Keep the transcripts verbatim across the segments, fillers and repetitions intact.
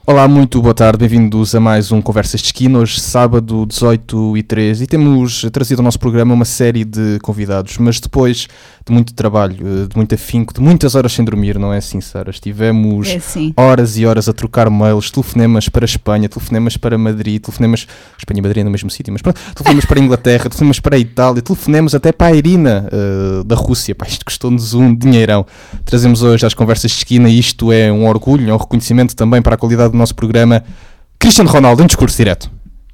Olá, muito boa tarde, bem-vindos a mais um Conversas de Esquina, hoje sábado dezoito e três, e temos trazido ao nosso programa uma série de convidados, mas depois de muito trabalho, de muito afinco, de muitas horas sem dormir, não é assim, Sara? Estivemos é assim. horas e horas a trocar mails, telefonemas para a Espanha, telefonemas para Madrid, telefonemas, Espanha e Madrid é no mesmo sítio, mas pronto, telefonemas para a Inglaterra, telefonemas para a Itália, telefonemas até para a Irina, uh, da Rússia. Pá, isto custou-nos um dinheirão. Trazemos hoje às Conversas de Esquina, e isto é um orgulho, é um reconhecimento também para a qualidade do nosso programa. Cristiano Ronaldo, em discurso direto.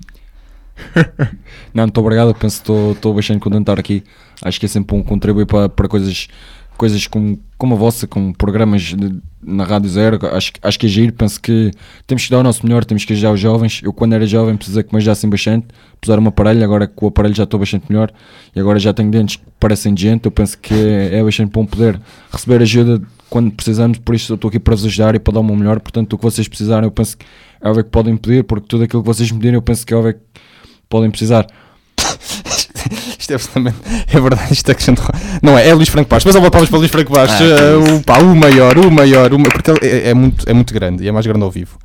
Não, muito obrigado, eu penso que estou bastante contente de estar aqui. Acho que é sempre um contribuir para, para coisas, coisas como, como a vossa, como programas de, na Rádio Zero. Acho, acho que é giro, penso que temos que dar o nosso melhor, temos que ajudar os jovens. Eu quando era jovem precisei que me ajudassem bastante, pusar um aparelho, agora com o aparelho já estou bastante melhor e agora já tenho dentes que parecem de gente. Eu penso que é, é bastante bom poder receber ajuda quando precisamos, por isso eu estou aqui para vos ajudar e para dar o meu melhor. Portanto, o que vocês precisarem eu penso que é óbvio que podem pedir, porque tudo aquilo que vocês me pedirem eu penso que é óbvio que podem precisar. Isto é absolutamente, é verdade, isto é que não é, é Luís Franco Bastos, mas eu vou palmas para Luís Franco Bastos, ah, uh, o, pá, o maior, o maior, o, porque ele é, é, muito, é muito grande e é mais grande ao vivo.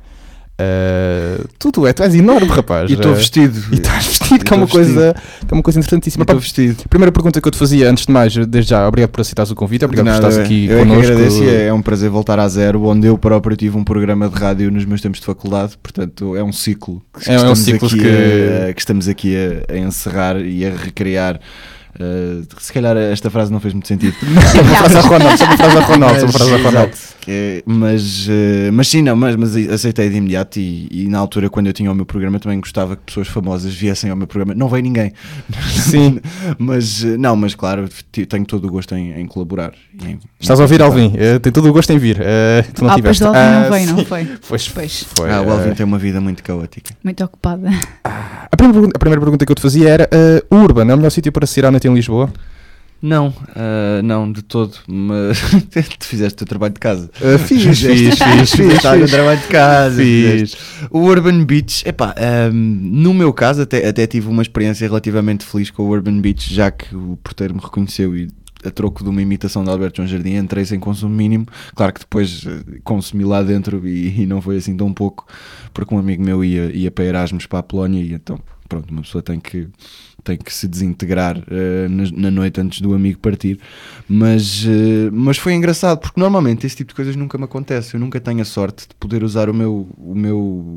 Uh, tu, tu, é, tu és enorme, rapaz. E estou vestido. E estás vestido, que é uma coisa, que é uma coisa interessantíssima. Estou vestido. Primeira pergunta que eu te fazia, antes de mais, desde já, obrigado por aceitares o convite, obrigado Nada, por estares aqui eu connosco. Eu agradeço, é, é um prazer voltar à Zero, onde eu próprio tive um programa de rádio nos meus tempos de faculdade, portanto é um ciclo que, é, estamos, é um ciclo aqui que... A, que estamos aqui a, a encerrar e a recriar. Uh, se calhar esta frase não fez muito sentido. É uma frase a Ronaldo, é uma frase a Ronaldo, é uma frase a Ronaldo. É, mas, uh, mas sim, não, mas, mas aceitei de imediato e, e na altura quando eu tinha o meu programa também gostava que pessoas famosas viessem ao meu programa. Não veio ninguém. Sim. mas não, mas claro, tenho todo o gosto em, em colaborar. Em, Estás a ouvir, Alvin? Uh, tem todo o gosto em vir. Uh, tu não ah, tiveste. Pois ah, não veio, sim. não foi? Pois, pois. Foi. Ah, o Alvin uh... tem uma vida muito caótica. Muito ocupada. Ah, a, primeira pergunta, a primeira pergunta que eu te fazia era: uh, o Urban é o melhor sítio para sair à noite em Lisboa? Não, uh, não, de todo, mas tu fizeste o teu trabalho de casa. Uh, fiz, fiz, fiz, fiz, fiz, o trabalho de casa. Fiz. O Urban Beach, epá, um, no meu caso até, até tive uma experiência relativamente feliz com o Urban Beach, já que o porteiro me reconheceu e a troco de uma imitação de Alberto João Jardim entrei sem consumo mínimo. Claro que depois consumi lá dentro e, e não foi assim tão pouco, porque um amigo meu ia, ia para Erasmus para a Polónia e então pronto, uma pessoa tem que tem que se desintegrar uh, na, na noite antes do amigo partir, mas, uh, mas foi engraçado, porque normalmente esse tipo de coisas nunca me acontece, eu nunca tenho a sorte de poder usar o meu, o meu,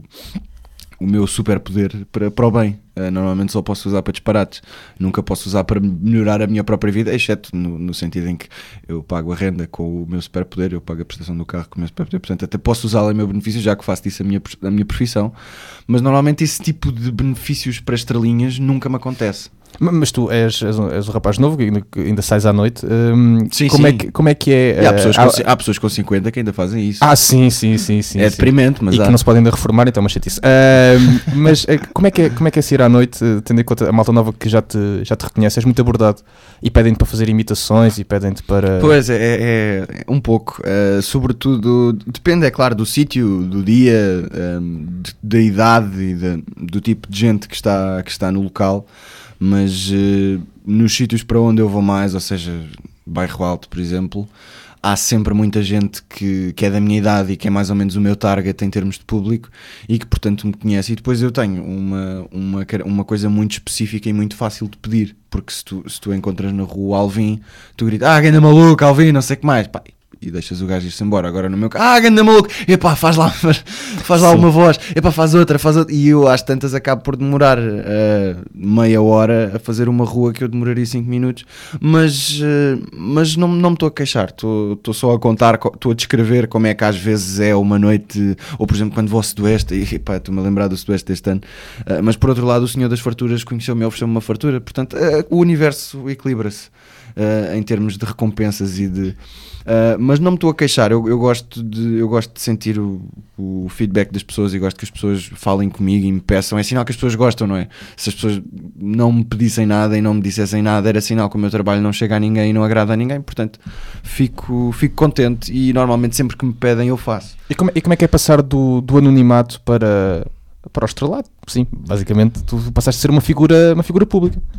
o meu superpoder para, para o bem. Uh, normalmente só posso usar para disparates, nunca posso usar para melhorar a minha própria vida, exceto no, no sentido em que eu pago a renda com o meu superpoder, eu pago a prestação do carro com o meu superpoder, portanto até posso usá-lo em meu benefício, já que faço disso a minha, a minha profissão, mas normalmente esse tipo de benefícios para estrelinhas nunca me acontece. Mas tu és, és, um, és um rapaz novo que ainda, que ainda sais à noite. Um, sim, como, sim. É que, como é que é? E há, pessoas uh, com, há pessoas com cinquenta que ainda fazem isso. Ah, sim, sim, sim. sim é sim. deprimente, mas e há. que não se podem ainda reformar, então é uma chatice. Uh, mas uh, como, é que é, como é que é sair à noite, tendo em conta a malta nova que já te, já te reconhece? És muito abordado e pedem-te para fazer imitações e pedem-te para. Pois é, é, é um pouco. Uh, sobretudo, depende, é claro, do sítio, do dia, um, de, da idade e de, do tipo de gente que está, que está no local. Mas uh, nos sítios para onde eu vou mais, ou seja, Bairro Alto, por exemplo, há sempre muita gente que, que é da minha idade e que é mais ou menos o meu target em termos de público e que portanto me conhece. E depois eu tenho uma, uma, uma coisa muito específica e muito fácil de pedir, porque se tu, se tu encontras na rua Alvin, tu gritas, ah, ganda maluco, Alvin, não sei o que mais, pá, e deixas o gajo ir-se embora. Agora no meu caso, ah, ganda maluco, epá, faz lá, faz, faz lá uma voz, epá, faz outra, faz outra, e eu às tantas acabo por demorar uh, meia hora a fazer uma rua que eu demoraria cinco minutos, mas, uh, mas não, não me estou a queixar, estou só a contar, estou a descrever como é que às vezes é uma noite, ou por exemplo quando vou ao Sudoeste, e epá, estou-me a lembrar do Sudoeste deste ano, uh, mas por outro lado o Senhor das Farturas conheceu-me e ofereceu-me uma fartura, portanto uh, o universo equilibra-se uh, em termos de recompensas e de... Uh, mas não me estou a queixar, eu, eu, gosto de, eu gosto de sentir o, o feedback das pessoas e gosto que as pessoas falem comigo e me peçam, é sinal que as pessoas gostam, não é? Se as pessoas não me pedissem nada e não me dissessem nada, era sinal que o meu trabalho não chega a ninguém e não agrada a ninguém, portanto fico, fico contente e normalmente sempre que me pedem eu faço. E como, e como é que é passar do, do anonimato para, para o estrelado? Sim, basicamente tu passaste a ser uma figura, uma figura pública.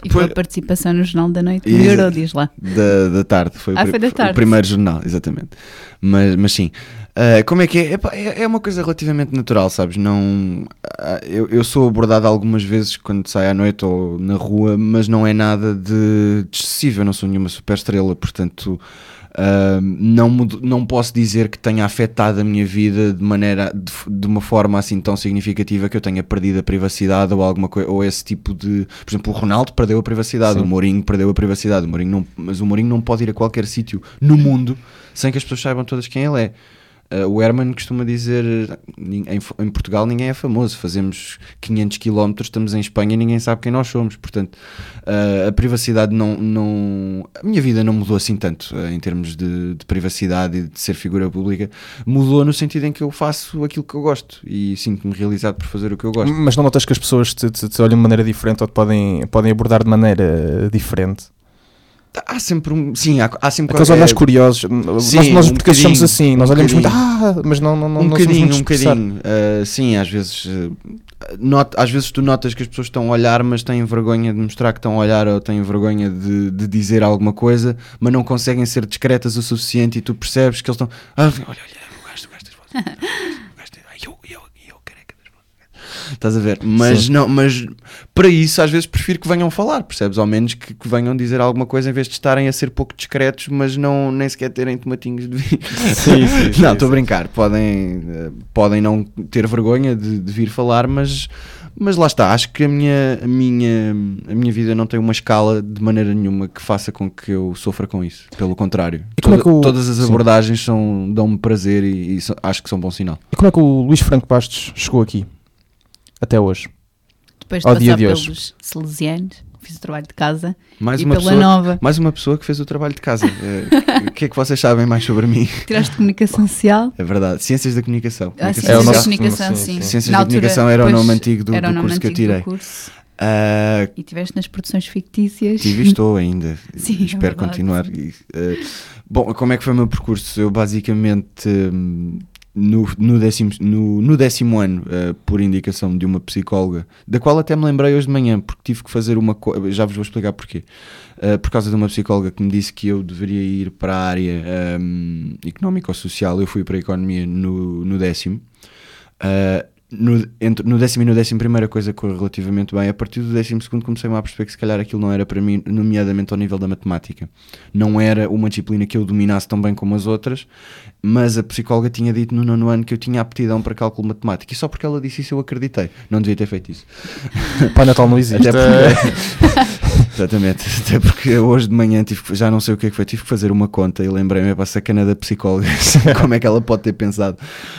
E foi a participação no Jornal da Noite, Exa- melhorou, diz lá. Da, da tarde, foi, Ah, o, pri- foi da tarde. o primeiro jornal, exatamente. Mas, mas sim, Uh, como é que é? Epá, é? É uma coisa relativamente natural, sabes? Não, uh, eu, eu sou abordado algumas vezes quando saio à noite ou na rua, mas não é nada de, de excessivo. Eu não sou nenhuma super estrela, portanto uh, não, mudo, não posso dizer que tenha afetado a minha vida de maneira de, de uma forma assim tão significativa que eu tenha perdido a privacidade ou alguma coisa, ou esse tipo de, por exemplo, o Ronaldo perdeu a privacidade. Sim. O Mourinho perdeu a privacidade. O Mourinho não, mas o Mourinho não pode ir a qualquer sítio no mundo sem que as pessoas saibam todas quem ele é. Uh, o Herman costuma dizer, em, em Portugal ninguém é famoso, fazemos quinhentos quilómetros, estamos em Espanha e ninguém sabe quem nós somos, portanto uh, a privacidade não, não, a minha vida não mudou assim tanto uh, em termos de, de privacidade e de ser figura pública. Mudou no sentido em que eu faço aquilo que eu gosto e sinto-me realizado por fazer o que eu gosto. Mas não notas que as pessoas te, te, te olham de maneira diferente ou te podem, podem abordar de maneira diferente? Há sempre um. Sim, há, há sempre. Aqueles olhares é, curiosos. sim, nós, nós um portugueses somos assim. Nós um olhamos muito. bocadinho. Ah, mas não, não, não, um não somos bocadinho, muito um expressar. bocadinho. Uh, sim, às vezes. Uh, not, às vezes tu notas que as pessoas estão a olhar, mas têm vergonha de mostrar que estão a olhar ou têm vergonha de, de dizer alguma coisa, mas não conseguem ser discretas o suficiente e tu percebes que eles estão. Ah, olha, olha, eu gosto, gosto das vozes. Eu, eu, eu, careca das vozes. Estás a ver? Mas, não, mas para isso às vezes prefiro que venham falar, percebes? Ao menos que, que venham dizer alguma coisa em vez de estarem a ser pouco discretos, mas não, nem sequer terem tomatinhos de vinho. Sim, sim, não, sim, estou a sim. brincar. Podem, uh, podem não ter vergonha de, de vir falar, mas, mas lá está. Acho que a minha, a, minha, a minha vida não tem uma escala de maneira nenhuma que faça com que eu sofra com isso. Pelo contrário. E como Toda, é que o- todas as sim. abordagens são, dão-me prazer e, e so- acho que são bom sinal. E como é que o Luís Franco Bastos chegou aqui? Até hoje. Depois de Ao passar dia de hoje. pelos salesianos, fiz o trabalho de casa Mais e uma, pela pessoa, nova. mais uma pessoa que fez o trabalho de casa. Eh, O que é que vocês sabem mais sobre mim? Tiraste comunicação social. É verdade. Ciências da comunicação. Ah, Comunicação ciências É o da nosso- comunicação, sim, sim. sim. Ciências Na da altura, comunicação era o depois, nome antigo do, era o do nome curso que eu antigo tirei. do curso. Ah, E estiveste nas produções fictícias. tive e estou ainda. Sim, E é espero verdade. continuar. E, eh, bom, como é que foi o meu percurso? Eu basicamente hum, no, no, décimo, no, no décimo ano, eh, por indicação de uma psicóloga, da qual até me lembrei hoje de manhã, porque tive que fazer uma coisa, já vos vou explicar porquê. Uh, por causa de uma psicóloga que me disse que eu deveria ir para a área um, económica ou social. Eu fui para a economia no, no décimo. Uh, no, entre, no décimo e no décimo primeira coisa correu relativamente bem. A partir do décimo segundo comecei-me a perceber que se calhar aquilo não era para mim, nomeadamente ao nível da matemática. Não era uma disciplina que eu dominasse tão bem como as outras, mas a psicóloga tinha dito no nono ano que eu tinha aptidão para cálculo matemático, e só porque ela disse isso eu acreditei. Não devia ter feito isso. Pai Natal não existe. Até porque, exatamente, até porque hoje de manhã tive, que- já não sei o que é que foi, tive que fazer uma conta e lembrei-me, é para a sacana da psicóloga, como é que ela pode ter pensado.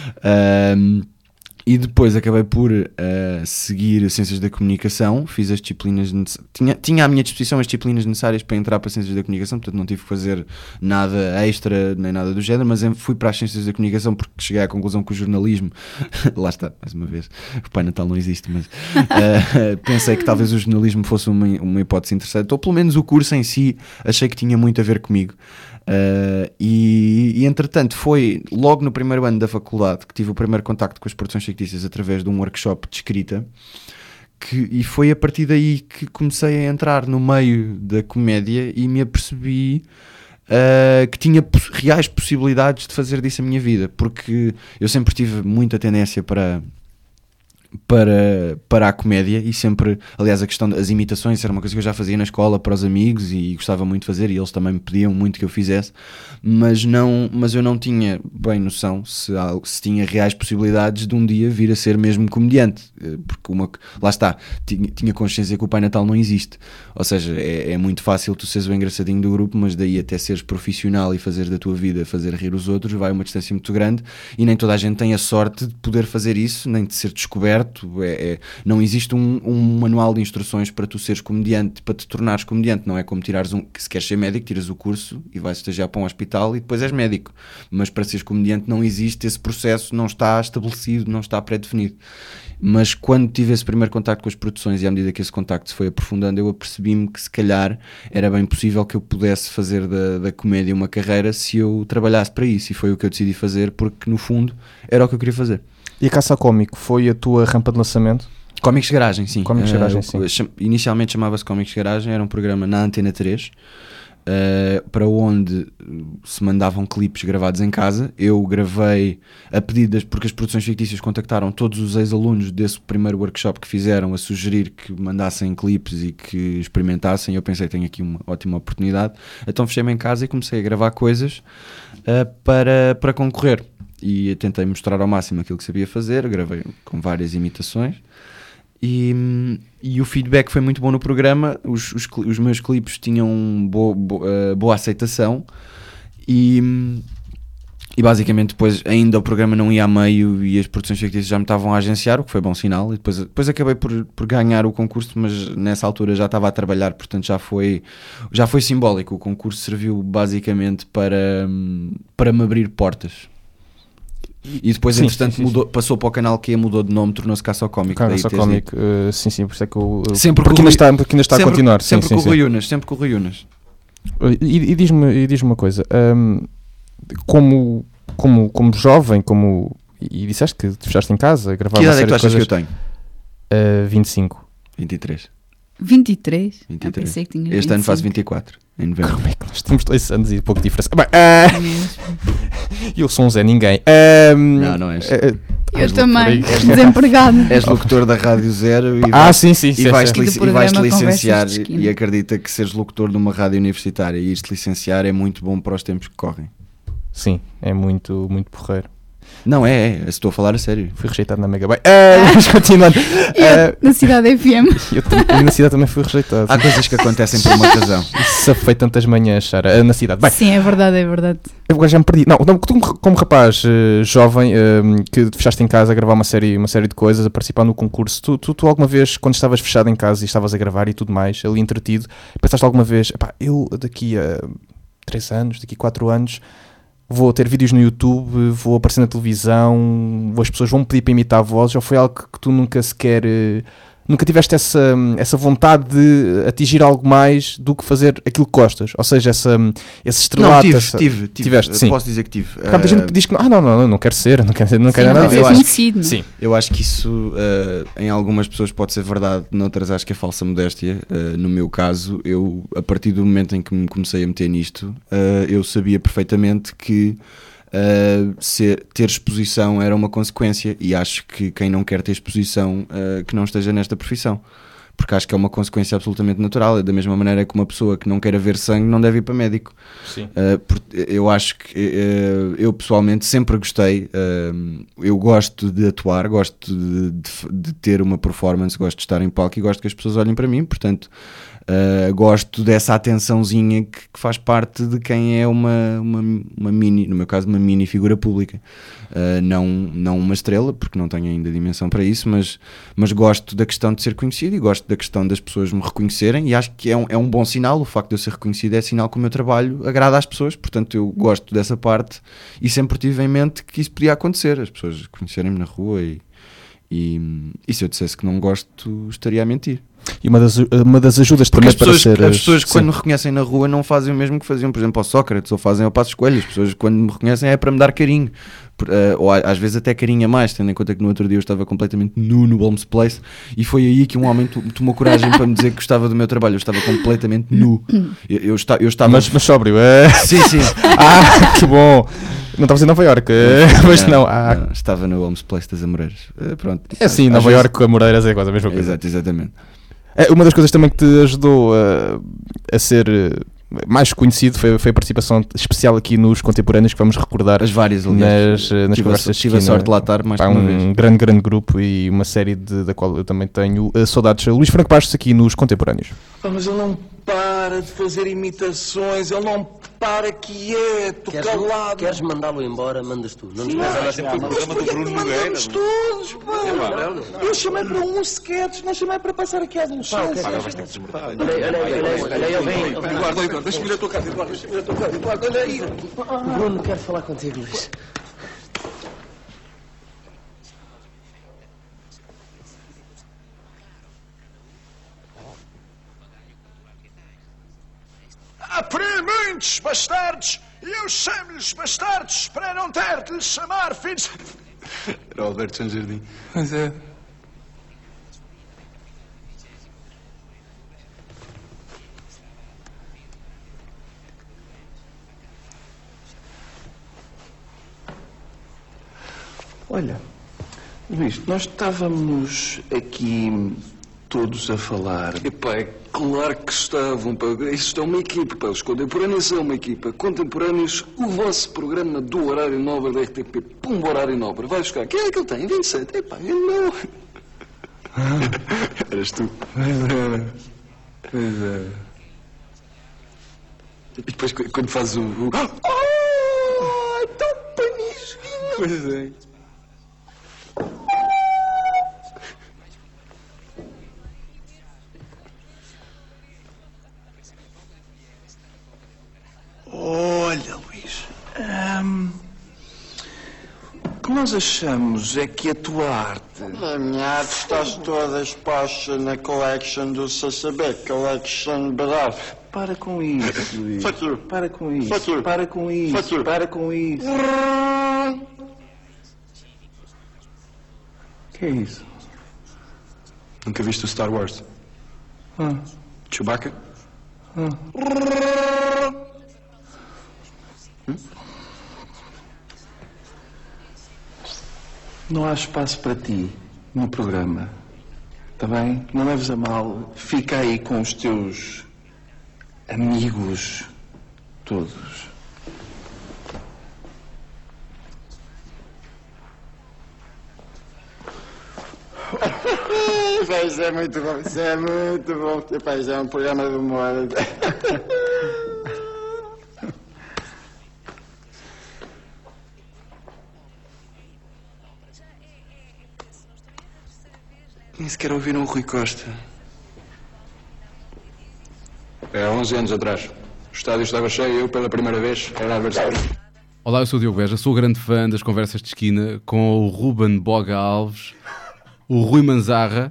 Ahm, e depois acabei por ah, seguir Ciências da Comunicação, fiz as disciplinas, necess- tinha, tinha à minha disposição as disciplinas necessárias para entrar para Ciências da Comunicação, portanto não tive que fazer nada extra nem nada do género, mas em- fui para as Ciências da Comunicação porque cheguei à conclusão que o jornalismo, lá está, mais uma vez, o Pai Natal não existe, mas ah, pensei que talvez o jornalismo fosse uma, uma hipótese interessante, ou pelo menos o curso em si achei que tinha muito a ver comigo. Uh, e, e entretanto foi logo no primeiro ano da faculdade que tive o primeiro contacto com as produções fictícias através de um workshop de escrita, que, e foi a partir daí que comecei a entrar no meio da comédia e me apercebi uh, que tinha poss- reais possibilidades de fazer disso a minha vida, porque eu sempre tive muita tendência para para, para a comédia, e sempre, aliás, a questão das imitações era uma coisa que eu já fazia na escola para os amigos e gostava muito de fazer, e eles também me pediam muito que eu fizesse, mas, não, mas eu não tinha bem noção se, há- se tinha reais possibilidades de um dia vir a ser mesmo comediante, eh, porque uma, lá está, tinha, tinha consciência que o Pai Natal não existe, ou seja, é, é muito fácil tu seres o engraçadinho do grupo, mas daí até seres profissional e fazer da tua vida fazer rir os outros vai uma distância muito grande, e nem toda a gente tem a sorte de poder fazer isso, nem de ser descoberto. É, é- não existe um, um manual de instruções para tu seres comediante, para te tornares comediante. Não é como tirares um, que se queres ser médico, tiras o curso e vais estagiar para um hospital e depois és médico, mas para seres comediante não existe esse processo, não está estabelecido, não está pré-definido. Mas quando tive esse primeiro contacto com as produções, e à medida que esse contacto se foi aprofundando, eu apercebi-me que se calhar era bem possível que eu pudesse fazer da, da comédia uma carreira se eu trabalhasse para isso, e foi o que eu decidi fazer, porque no fundo era o que eu queria fazer. E a Caça ao Cómico foi a tua rampa de lançamento? Cómicos Garagem, sim. Cómicos Uh, Garagem, sim. cham- Inicialmente chamava-se Cómicos Garagem, era um programa na Antena três, uh, para onde se mandavam clipes gravados em casa. Eu gravei a pedidas, porque as produções fictícias contactaram todos os ex-alunos desse primeiro workshop que fizeram a sugerir que mandassem clipes e que experimentassem. Eu pensei, tenho aqui uma ótima oportunidade. Então fechei-me em casa e comecei a gravar coisas uh, para, para concorrer. E tentei mostrar ao máximo aquilo que sabia fazer, gravei com várias imitações e, e o feedback foi muito bom no programa. Os, os, os meus clipes tinham boa, boa, boa aceitação e, e basicamente depois ainda o programa não ia a meio e as produções fictícias já me estavam a agenciar, o que foi bom sinal. E depois, depois acabei por, por ganhar o concurso, mas nessa altura já estava a trabalhar, portanto já foi, já foi simbólico. O concurso serviu basicamente para, para me abrir portas. E depois, Sim, entretanto, sim, sim, mudou, sim. passou para o canal Q, mudou de nome, tornou-se Caça ao Cómico. Cara, daí só teres cómico, uh, sim, sim, por isso é que eu... eu- Sempre porque com o ainda Rui- está, porque ainda está sempre, a continuar. Sempre sim, com o sim, Rui sim. Unas, sempre com o Rui Unas. E, e diz-me, e diz-me uma coisa, hum, como, como, como jovem, como, e disseste que te fechaste em casa, gravar Que uma idade é série que tu de achas coisas, que eu tenho? uh, vinte e cinco. vinte e três. vinte e três? vinte e Ah, três. pensei que tinha Este ano faço vinte vinte e quatro, em novembro. Como é que nós temos dois anos e pouco diferença? Bem, e uh, cinco mesmo. eu sou um Zé Ninguém. Hum, Não, não és. uh, Eu és também, locutor aí. desempregada. És locutor da Rádio Zero e Ah, vais, sim, sim, e sim. vais-te sim. E do lic- e vais-te programa licenciar Conversas de Esquina. e acredita que seres locutor de uma rádio universitária e ir-te licenciar é muito bom para os tempos que correm. Sim, é muito, muito porreiro. Não, é, é, estou a falar a sério. Fui rejeitado na Mega Bem. Uh, mas continuando. E eu, Uh, na Cidade F M. eu tam- na cidade também fui rejeitado. Há coisas que acontecem por uma razão. Safei tantas manhãs, Sara, uh, na cidade. Bem, Sim, é verdade, é verdade. eu agora já me perdi. Não, não, tu como- como rapaz eh, jovem eh, que te fechaste em casa a gravar uma série, uma série de coisas, a participar no concurso, tu, tu, tu alguma vez, quando estavas fechado em casa e estavas a gravar e tudo mais, ali entretido, pensaste alguma vez, epá, eu daqui a três anos, daqui a quatro anos, vou ter vídeos no YouTube, vou aparecer na televisão, as pessoas vão me pedir para imitar vozes, ou foi algo que, que tu nunca sequer... eh, Nunca tiveste essa, essa vontade de atingir algo mais do que fazer aquilo que gostas? Ou seja, essa, esse estrelato... Não, tive, essa- tive, tive. Tiveste, sim. Posso dizer que tive. Porque há muita Uh, gente que diz que não, ah, não, não, não, não quero ser, não quero ser, não quero Sim, nada a mas ver. eu é acho- conhecido. Sim, Eu acho que isso uh, em algumas pessoas pode ser verdade, noutras acho que é falsa modéstia. Uh, no meu caso, eu a partir do momento em que me comecei a meter nisto, uh, eu sabia perfeitamente que uh, ser, ter exposição era uma consequência, e acho que quem não quer ter exposição uh, que não esteja nesta profissão. Porque acho que é uma consequência absolutamente natural. É da mesma maneira que uma pessoa que não quer ver sangue não deve ir para médico. sim. Uh, por- eu acho que uh, eu pessoalmente sempre gostei, uh, eu gosto de atuar, gosto de, de, de ter uma performance, gosto de estar em palco e gosto que as pessoas olhem para mim, portanto uh, gosto dessa atençãozinha que, que faz parte de quem é uma, uma, uma mini, no meu caso uma mini figura pública. Uh, não, não uma estrela, porque não tenho ainda dimensão para isso, mas, mas gosto da questão de ser conhecido e gosto da questão das pessoas me reconhecerem, e acho que é um, é um bom sinal. O facto de eu ser reconhecido é sinal que o meu trabalho agrada às pessoas, portanto eu gosto dessa parte e sempre tive em mente que isso podia acontecer, as pessoas conhecerem-me na rua, e, e, e se eu dissesse que não gosto, estaria a mentir. E uma das, uma das ajudas Porque também as pessoas, para ser... as pessoas que sim. quando me reconhecem na rua não fazem o mesmo que faziam, por exemplo, ao Sócrates, ou fazem ao Passos Coelho. As pessoas quando me reconhecem é para me dar carinho, Por- eh, ou a- às vezes até carinho a mais, tendo em conta que no outro dia eu estava completamente nu no Holmes Place, e foi aí que um homem to- tomou coragem para me dizer que gostava do meu trabalho. Eu estava completamente nu. Eu, eu, esta- eu estava... Mas, mas sóbrio, é... Sim, sim. Ah, que bom! Não estavas em Nova Iorque, mas não, ah, não, estava no Holmes Place das Amoreiras. Eh, pronto. é assim, Às Nova vezes- Iorque com a Moreiras é quase a mesma coisa. Exato, exatamente. É, uma das coisas também que te ajudou a, a ser eh, mais conhecido foi, foi a participação especial aqui nos Contemporâneos, que vamos recordar As várias, aliás. nas, eh, nas tive a, conversas de tive a esquina. sorte de lá estar mais Pá, que uma um vez. grande, grande grupo e uma série de, da qual eu também tenho eh, saudades. Luís Franco Bastos aqui nos Contemporâneos. Ah, mas ele não para de fazer imitações, ele não para quieto, Queres, calado. queres mandá-lo embora, mandas tu. Não nos Não, vais andar mas sempre com porquê isso. que mandamos todos, pá? Eu chamei para um sketch, não chamei para passar aqui a adolescência. Olha, olha, olha, olha, ele vem. Eduardo, Eduardo, deixa-me ir a tua casa, Eduardo, deixa-me ir a tua casa, Eduardo, olha aí. O Bruno quer falar contigo, Luís. Há por aí muitos bastardos, e eu chamo-lhes bastardos para não ter de lhes chamar filhos. Era o Alberto Sanjardim. Mas é. Olha, Luís, nós estávamos aqui todos a falar. Epá, é claro que estavam, pá. Isto é uma equipa, pá. Os contemporâneos são uma equipa. Contemporâneos, o vosso programa do horário nobre da R T P, pum, horário nobre, vai buscar. Quem é que ele tem? vinte e sete. Epá, eu não. Ah, Eras tu. pois era. Pois era. E depois quando fazes o... o... Oh, então panisquinho. Pois é. Olha, Luís, hum, o que nós achamos é que a tua arte... A minha arte está toda exposta na collection do Sassabé, collection Badar. Para com isso, Luís. Fuck you. Para com isso. Fuck you. Para com isso. Fuck you. Para com isso. O que é isso? Nunca viste o Star Wars? Ah. Chewbacca? Ah. Hum? Não há espaço para ti no programa. Está bem? Não leves a mal. Fica aí com os teus amigos todos. Isso é muito bom, isso é muito bom. Rapaz, é um programa de humor. Nem sequer ouviram o Rui Costa. É, há onze anos atrás. O estádio estava cheio e eu, pela primeira vez, era adversário. Olá, eu sou o Diogo Beja, sou grande fã das conversas de esquina com o Ruben Boga Alves, o Rui Manzarra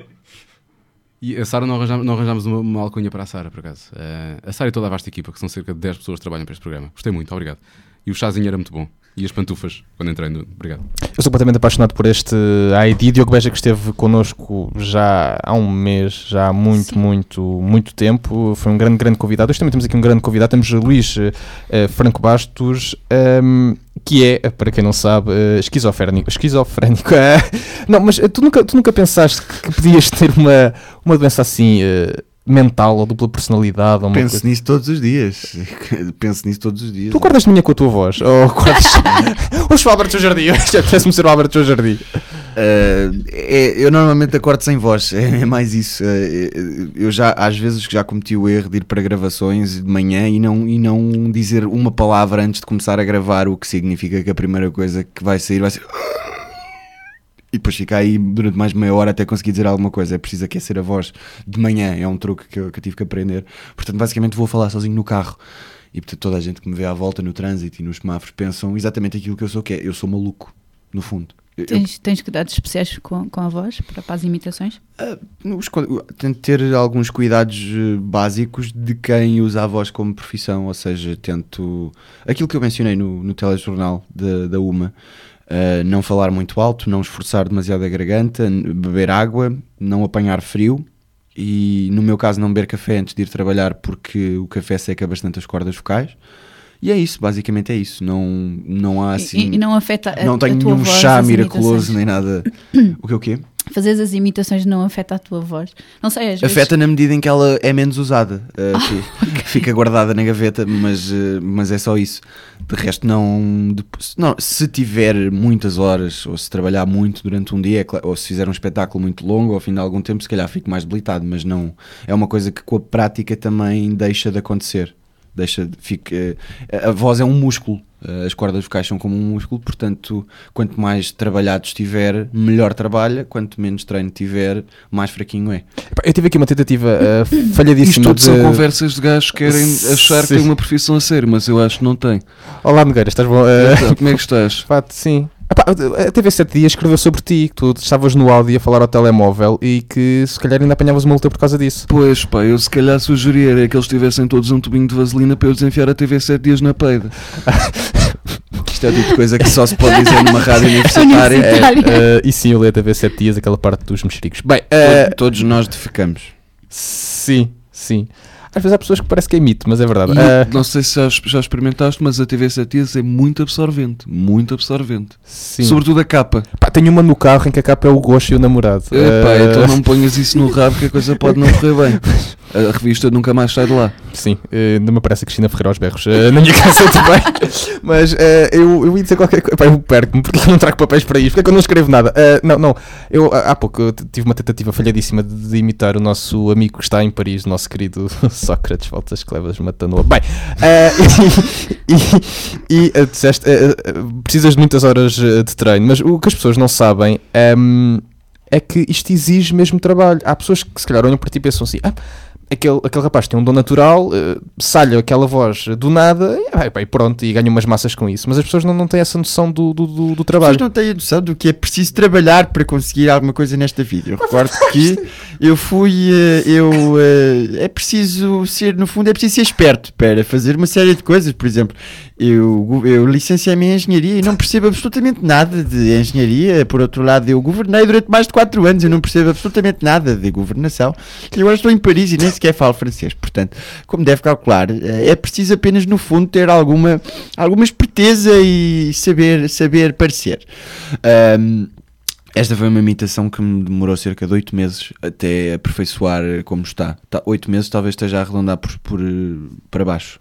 e a Sara. Não arranjámos, não arranjámos uma, uma alcunha para a Sara, por acaso. Uh, a Sara e toda a vasta equipa, que são cerca de dez pessoas que trabalham para este programa. Gostei muito, obrigado. E o chazinho era muito bom. E as pantufas, quando entrei no... Obrigado. Eu sou completamente apaixonado por este I D. Diogo Beja, que esteve connosco já há um mês, já há muito, Sim. muito, muito tempo. Foi um grande, grande convidado. Hoje também temos aqui um grande convidado. Temos Luís uh, Franco Bastos, um, que é, para quem não sabe, uh, esquizofrénico. Esquizofrénico. Não, mas tu nunca, tu nunca pensaste que podias ter uma, uma doença assim... Uh, mental ou dupla personalidade ou uma Penso coisa. nisso todos os dias. Penso nisso todos os dias. Tu acordas de manhã com a tua voz? Ou acordas... Ou sou o Albert Jardim? Parece-me ser o Albert Jardim. Uh, é, eu normalmente acordo sem voz. É, é mais isso. Uh, eu já, às vezes, já cometi o erro de ir para gravações de manhã e não, e não dizer uma palavra antes de começar a gravar, o que significa que a primeira coisa que vai sair vai ser... E depois fica aí durante mais de meia hora até conseguir dizer alguma coisa. É preciso aquecer a voz de manhã. É um truque que eu, que eu tive que aprender. Portanto, basicamente vou falar sozinho no carro. E portanto toda a gente que me vê à volta no trânsito e nos semáforos pensam exatamente aquilo que eu sou, que é, eu sou maluco, no fundo. Eu, tens, tens cuidados especiais com, com a voz para, para as imitações? Uh, os, tento ter alguns cuidados uh, básicos de quem usa a voz como profissão. Ou seja, tento... Aquilo que eu mencionei no, no telejornal da, da UMA. Uh, não falar muito alto, não esforçar demasiado a garganta, beber água, não apanhar frio e, no meu caso, não beber café antes de ir trabalhar, porque o café seca bastante as cordas vocais. E é isso, basicamente é isso. Não, não há assim... E, e não afeta a, não tenho a tua nenhum voz, chá miraculoso nem nada. O que o quê? Fazeres as imitações não afeta a tua voz? Não sei, às vezes... Afeta na medida em que ela é menos usada, uh, que, que fica guardada na gaveta, mas, uh, mas é só isso. De resto, não, de, não. Se tiver muitas horas, ou se trabalhar muito durante um dia, ou se fizer um espetáculo muito longo, ao fim de algum tempo, se calhar fico mais debilitado, mas não. É uma coisa que com a prática também deixa de acontecer. Deixa, fica, a voz é um músculo, as cordas vocais são como um músculo, portanto, quanto mais trabalhado estiver, melhor trabalha, quanto menos treino tiver, mais fraquinho é. Eu tive aqui uma tentativa uh, falhadíssima. Isto tudo de... são conversas de gajos que querem achar Sim. que tem uma profissão a sério, mas eu acho que não tem. Olá, Nogueira, estás bom? Uh... Então, como é que estás? Fato, sim. Epá, a T V sete Dias escreveu sobre ti, que tu estavas no áudio a falar ao telemóvel e que se calhar ainda apanhavas uma multa por causa disso. Pois pá, eu se calhar sugeria era que eles tivessem todos um tubinho de vaselina para eu desenfiar a T V sete Dias na peida. Isto é tipo de coisa que só se pode dizer numa rádio universitária. É, uh, e sim, eu leio a T V sete Dias, aquela parte dos mexericos. Bem, uh, todos nós defecamos. Sim, sim. Às vezes há pessoas que parece que é mito, mas é verdade. E Uh, não sei se já, já experimentaste, mas a T V sete dias é muito absorvente. Muito absorvente. sim. Sobretudo a capa. Pá, tenho uma no carro em que a capa é o Gosho e o namorado. Epá, Uh, então não ponhas isso no rabo que a coisa pode não correr bem. A revista nunca mais sai de lá. Sim, uh, ainda me aparece a Cristina Ferreira aos berros. Uh, na minha casa também. Mas uh, eu, eu ia dizer qualquer coisa. Pá, eu perco-me porque eu não trago papéis para isto. Porque é que eu não escrevo nada? Uh, não, não. Eu há pouco eu tive uma tentativa falhadíssima de, de imitar o nosso amigo que está em Paris, o nosso querido Sócrates, voltas que levas matando-a. Bem, uh, e, e, e uh, disseste, uh, uh, precisas de muitas horas uh, de treino, mas o que as pessoas não sabem um, é que isto exige mesmo trabalho. Há pessoas que se calhar olham para ti e pensam assim, ah, Aquele, aquele rapaz tem um dom natural, uh, sai-lhe aquela voz do nada e, ah, e pronto, e ganha umas massas com isso. Mas as pessoas não, não têm essa noção do, do, do, do trabalho. As pessoas não têm a noção do que é preciso trabalhar para conseguir alguma coisa nesta vida. Eu recordo que eu fui, uh, eu, uh, é preciso ser, no fundo, é preciso ser esperto para fazer uma série de coisas. Por exemplo, eu, eu licenciei-me em engenharia e não percebo absolutamente nada de engenharia. Por outro lado, eu governei durante mais de quatro anos, eu não percebo absolutamente nada de governação. E agora estou em Paris e nem sequer falo francês. Portanto, como deve calcular, é preciso apenas, no fundo, ter alguma, alguma esperteza e saber, saber parecer. Um, esta foi uma imitação que me demorou cerca de oito meses até aperfeiçoar como está. oito meses talvez esteja a arredondar por, por, para baixo.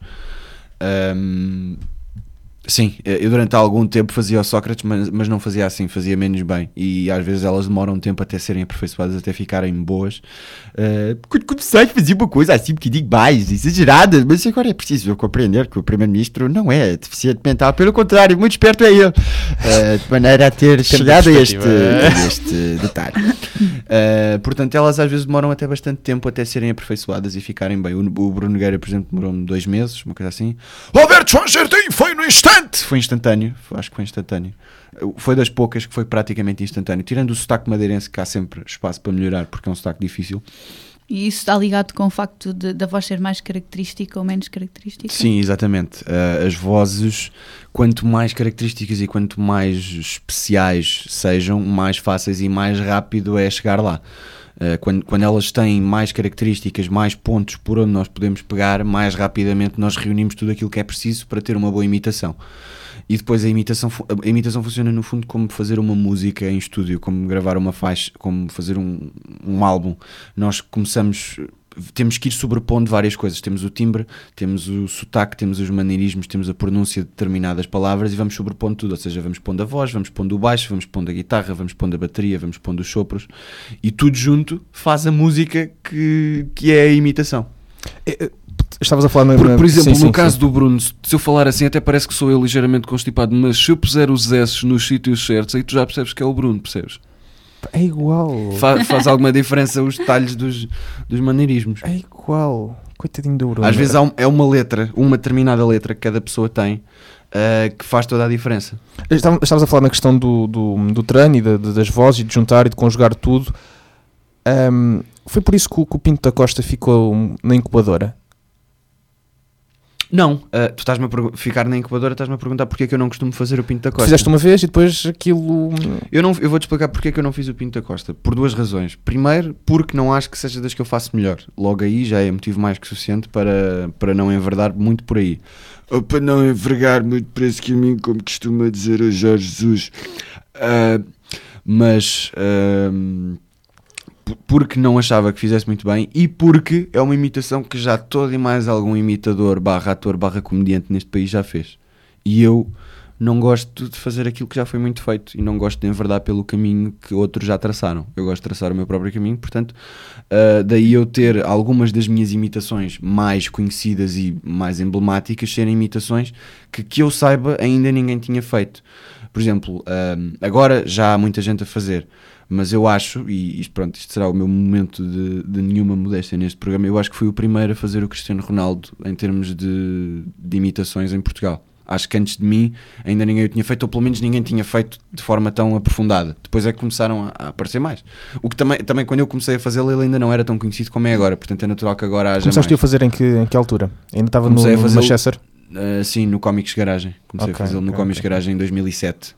Um, sim, eu durante algum tempo fazia o Sócrates, mas, mas não fazia assim, fazia menos bem. E às vezes elas demoram um tempo até serem aperfeiçoadas, até ficarem boas. Uh, quando comecei a fazer uma coisa assim um bocadinho mais exagerada, mas agora é preciso eu compreender que o Primeiro-Ministro não é deficiente mental, pelo contrário, muito esperto é ele, uh, de maneira a ter chegado a este, a este detalhe. Uh, portanto, elas às vezes demoram até bastante tempo até serem aperfeiçoadas e ficarem bem. O, o Bruno Nogueira, por exemplo, demorou-me dois meses, uma coisa assim. Alberto João Jardim foi no instante! Foi instantâneo, acho que foi instantâneo. Foi das poucas que foi praticamente instantâneo. Tirando o sotaque madeirense, que há sempre espaço para melhorar, porque é um sotaque difícil. E isso está ligado com o facto de, da voz ser mais característica ou menos característica? Sim, exatamente. Uh, as vozes, quanto mais características e quanto mais especiais sejam, mais fáceis e mais rápido é chegar lá. Uh, quando, quando elas têm mais características, mais pontos por onde nós podemos pegar, mais rapidamente nós reunimos tudo aquilo que é preciso para ter uma boa imitação. E depois a imitação, a imitação funciona no fundo como fazer uma música em estúdio, como gravar uma faixa, como fazer um, um álbum. Nós começamos, temos que ir sobrepondo várias coisas. Temos o timbre, temos o sotaque, temos os maneirismos, temos a pronúncia de determinadas palavras e vamos sobrepondo tudo. Ou seja, vamos pondo a voz, vamos pondo o baixo, vamos pondo a guitarra, vamos pondo a bateria, vamos pondo os sopros e tudo junto faz a música que, que é a imitação. É, estavas a falar na, Porque, na... por exemplo, sim, sim, no caso sim. do Bruno, se eu falar assim até parece que sou eu ligeiramente constipado, mas se eu puser os S nos sítios certos, aí tu já percebes que é o Bruno, percebes? É igual. Fa- faz alguma diferença os detalhes dos, dos maneirismos. É igual. Coitadinho do Bruno. Às vezes há um, é uma letra, uma determinada letra que cada pessoa tem, uh, que faz toda a diferença. Estava- Estavas a falar na questão do, do, do treino e da- da- das vozes e de juntar e de conjugar tudo. Ahm, foi por isso que o, que o Pinto da Costa ficou na incubadora? Não, uh, tu estás-me a pergu- ficar na incubadora, estás-me a perguntar porque é que eu não costumo fazer o Pinto da Costa. Fizeste uma vez e depois aquilo... Eu, não, eu vou-te explicar porque é que eu não fiz o Pinto da Costa. Por duas razões. Primeiro, porque não acho que seja das que eu faço melhor. Logo aí já é motivo mais que suficiente para, para não enverdar muito por aí. Ou para não envergar muito para esse caminho, como costuma dizer o Jorge Jesus. Uh, mas uh, p- porque não achava que fizesse muito bem e porque é uma imitação que já todo e mais algum imitador barra ator barra comediante neste país já fez. E eu não gosto de fazer aquilo que já foi muito feito e não gosto de enverdar pelo caminho que outros já traçaram. Eu gosto de traçar o meu próprio caminho, portanto, uh, daí eu ter algumas das minhas imitações mais conhecidas e mais emblemáticas serem imitações que, que eu saiba, ainda ninguém tinha feito. Por exemplo, uh, agora já há muita gente a fazer, mas eu acho, e isto, pronto, isto será o meu momento de, de nenhuma modéstia neste programa, eu acho que fui o primeiro a fazer o Cristiano Ronaldo em termos de, de imitações em Portugal. Acho que antes de mim ainda ninguém o tinha feito, ou pelo menos ninguém tinha feito de forma tão aprofundada. Depois é que começaram a, a aparecer mais. O que também, também quando eu comecei a fazê-lo, ele ainda não era tão conhecido como é agora. Portanto é natural que agora haja Começaste mais. a fazer em que, em que altura? Ainda estava no, Comecei a no fazê-lo- Manchester? Uh, sim, no Comics Garagem. Comecei Ok, a fazê-lo no ok, Comics ok. Garagem em dois mil e sete.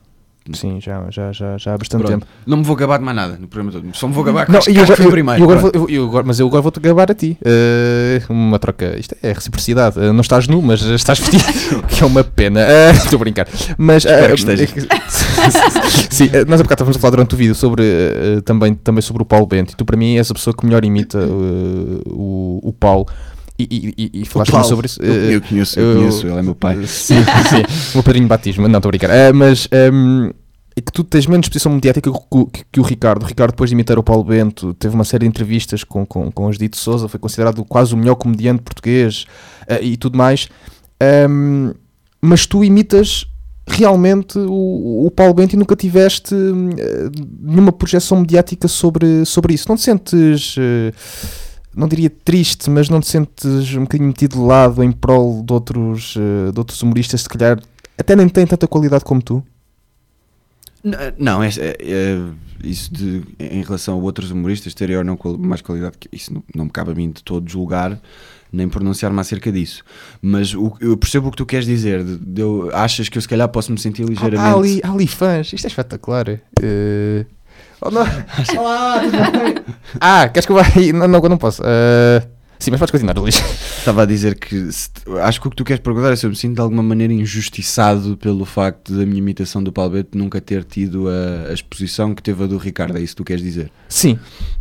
Sim, já, já, já, já há bastante Pronto. tempo. Não me vou gabar de mais nada no programa todo. Só me vou gabar com Não, acho, e eu, acho que fui eu- o primeiro. eu agora Pronto. vou- eu agora- mas eu agora vou-te gabar a ti. Uh, uma troca. Isto é reciprocidade. Uh, não estás nu, mas estás vestido. Que é uma pena. Uh, Estou a brincar. Mas. uh, Espero que esteja. Sim, uh, nós há bocado estávamos a falar durante o vídeo sobre, uh, também, também sobre o Paulo Bento. E tu, para mim, és a pessoa que melhor imita uh, o, o Paulo. E, e, e, e falaste Paulo. sobre isso. Eu- eu conheço, eu conheço, ele é meu pai. Sim, sim. O meu padrinho de batismo. Não, estou a brincar. Uh, mas. Um, é que tu tens menos exposição mediática que, o- que- que o Ricardo. O Ricardo, depois de imitar o Paulo Bento, teve uma série de entrevistas com, com, com os Dito Souza, foi considerado quase o melhor comediante português uh, e tudo mais. Um, mas tu imitas realmente o, o Paulo Bento e nunca tiveste uh, nenhuma projeção mediática sobre, sobre isso. Não te sentes, uh, não diria triste, mas não te sentes um bocadinho metido de lado em prol de outros, uh, de outros humoristas, se calhar até nem têm tanta qualidade como tu? N- Não, é, é- é- isso de, em relação a outros humoristas terem ou não qual- mais qualidade, que isso não, não me cabe a mim de todo julgar, nem pronunciar-me acerca disso. Mas o, eu percebo o que tu queres dizer. De, de eu- achas que eu se calhar posso me sentir ligeiramente... Há ali, há ali fãs, isto é espetacular. Uh... Oh, não. Olá, tudo bem? Ah, queres que eu vá? Não, não, eu não posso. Uh... Sim, mas podes continuar, Luís. Estava a dizer que se- acho que o que tu queres perguntar é se eu me sinto de alguma maneira injustiçado pelo facto da minha imitação do Paulo Bento nunca ter tido a, a exposição que teve a do Ricardo. É isso que tu queres dizer? Sim.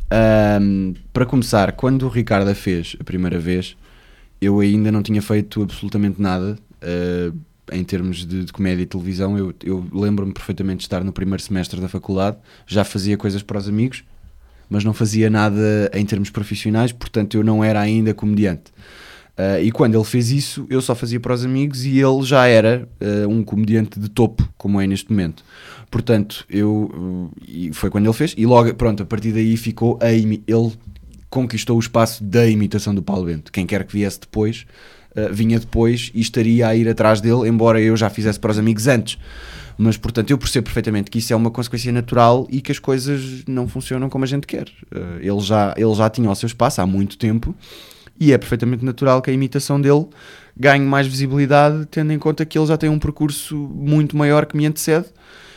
Ahm, para começar, quando o Ricardo a fez a primeira vez, eu ainda não tinha feito absolutamente nada ah, em termos de, de comédia e televisão. Eu, eu lembro-me perfeitamente de estar no primeiro semestre da faculdade, já fazia coisas para os amigos, mas não fazia nada em termos profissionais, portanto eu não era ainda comediante. Uh, e quando ele fez isso, eu só fazia para os amigos e ele já era uh, um comediante de topo, como é neste momento. Portanto, eu, uh, e foi quando ele fez, e logo, pronto, a partir daí ficou a imi- ele conquistou o espaço da imitação do Paulo Bento. Quem quer que viesse depois, uh, vinha depois e estaria a ir atrás dele, embora eu já fizesse para os amigos antes. Mas, portanto, eu percebo perfeitamente que isso é uma consequência natural e que as coisas não funcionam como a gente quer. Uh, ele, já, ele já tinha o seu espaço há muito tempo e é perfeitamente natural que a imitação dele ganhe mais visibilidade, tendo em conta que ele já tem um percurso muito maior que me antecede.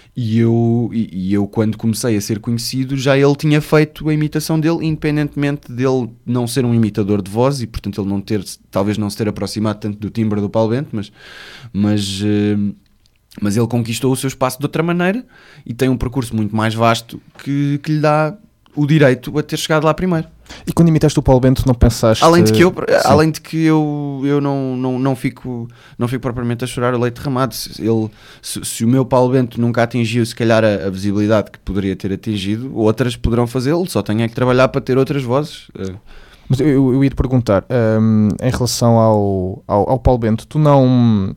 E eu, e, e eu, quando comecei a ser conhecido, já ele tinha feito a imitação dele, independentemente dele não ser um imitador de voz e, portanto, ele não ter, talvez não se ter aproximado tanto do timbre do Paulo Bento, mas... mas uh, Mas ele conquistou o seu espaço de outra maneira e tem um percurso muito mais vasto que, que lhe dá o direito a ter chegado lá primeiro. E quando imitaste o Paulo Bento, não pensaste... Além de que eu, Sim. além de que eu, eu não, não, não, fico, não fico propriamente a chorar o leite derramado. Se, ele, se, se o meu Paulo Bento nunca atingiu, se calhar, a, a visibilidade que poderia ter atingido, outras poderão fazê-lo, só tenho é que trabalhar para ter outras vozes. Mas eu, eu, eu ia te perguntar, hum, em relação ao, ao, ao Paulo Bento, tu não...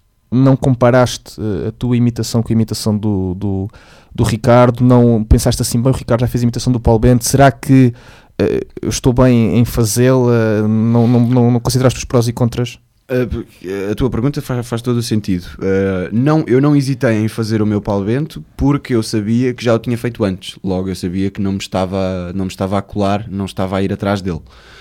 não comparaste uh, a tua imitação com a imitação do, do, do Ricardo, não pensaste assim, bem, o Ricardo já fez a imitação do Paulo Bento, será que uh, eu estou bem em fazê-la? Não, não, não, não consideraste os prós e contras? Uh, a tua pergunta faz, faz todo o sentido. Uh, não, eu não hesitei em fazer o meu Paulo Bento porque eu sabia que já o tinha feito antes, logo eu sabia que não me estava, não me estava a colar, não estava a ir atrás dele.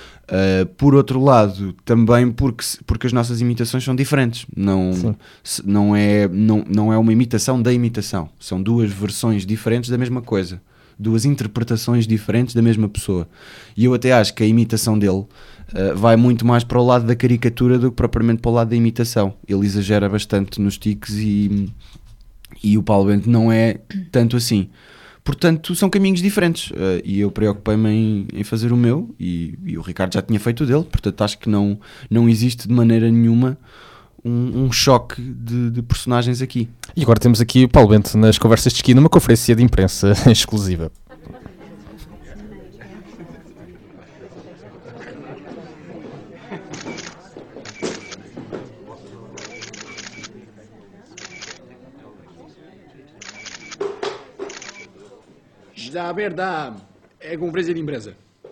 Uh, por outro lado, também porque, porque as nossas imitações são diferentes, não, se, não, é, não, não é uma imitação da imitação, são duas versões diferentes da mesma coisa, duas interpretações diferentes da mesma pessoa, e eu até acho que a imitação dele uh, vai muito mais para o lado da caricatura do que propriamente para o lado da imitação. Ele exagera bastante nos tiques e, e o Paulo Bento não é tanto assim. Portanto, são caminhos diferentes uh, e eu preocupei-me em, em fazer o meu e, e o Ricardo já tinha feito o dele, portanto acho que não, não existe de maneira nenhuma um, um choque de, de personagens aqui. E agora temos aqui o Paulo Bento nas conversas de esquina, numa conferência de imprensa exclusiva. Está aberta a conferência de imprensa.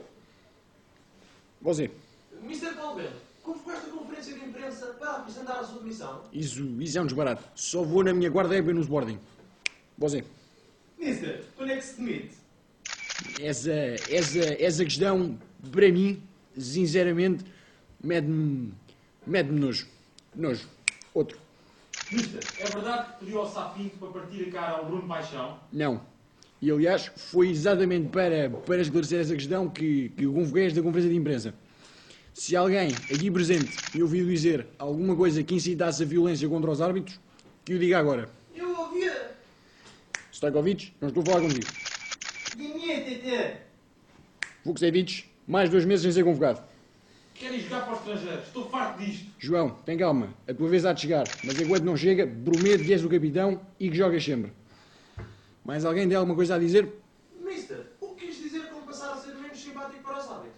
Você. mister Paulo Bento, convocou esta conferência de imprensa para apresentar a sua demissão? Isso, isso é um desbarato. Só vou na minha guarda época nos boarding. Você. Mister, quando é que se demite? Essa, essa, essa questão, para mim, sinceramente, mete-me mete-me nojo. Nojo. Outro. Mister, é verdade que pediu ao Sapinto para partir a cara ao Bruno Paixão? Não. E, aliás, foi exatamente para, para esclarecer essa questão que, que o convoquei esta conferência de imprensa. Se alguém aqui presente me ouviu dizer alguma coisa que incitasse a violência contra os árbitros, que o diga agora. Eu ouvia. Stojkovic, não estou a falar contigo. Dinheiro, Vukcevic, mais dois meses sem ser convocado. Querem jogar para o estrangeiro? Estou farto disto. João, tem calma. A tua vez há de chegar. Mas enquanto não chega, prometo que és o capitão e que jogas sempre. Mais alguém tem alguma coisa a dizer? Mister, o que quis dizer com passar a ser menos simpático para os árbitros?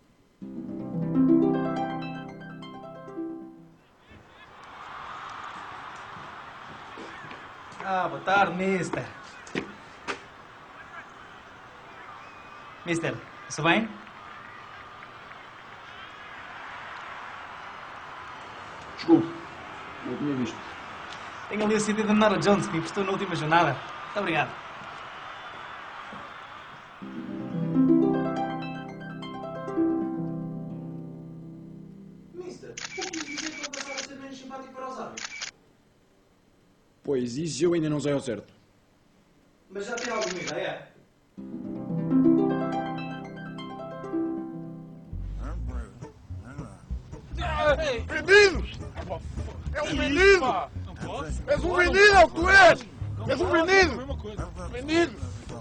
Ah, boa tarde, mister. Mister, está bem? Desculpe, não tinha visto. Tenho ali a C D da Nora Jones que me emprestou na última jornada. Muito obrigado. Mister, o que quis dizer com passar a ser menos simpático para os árbitros? Pois, isso eu ainda não sei ao certo. Mas já tem alguma ideia? Menino! É um menino! És um menino, é o que tu és! És um menino! Menino!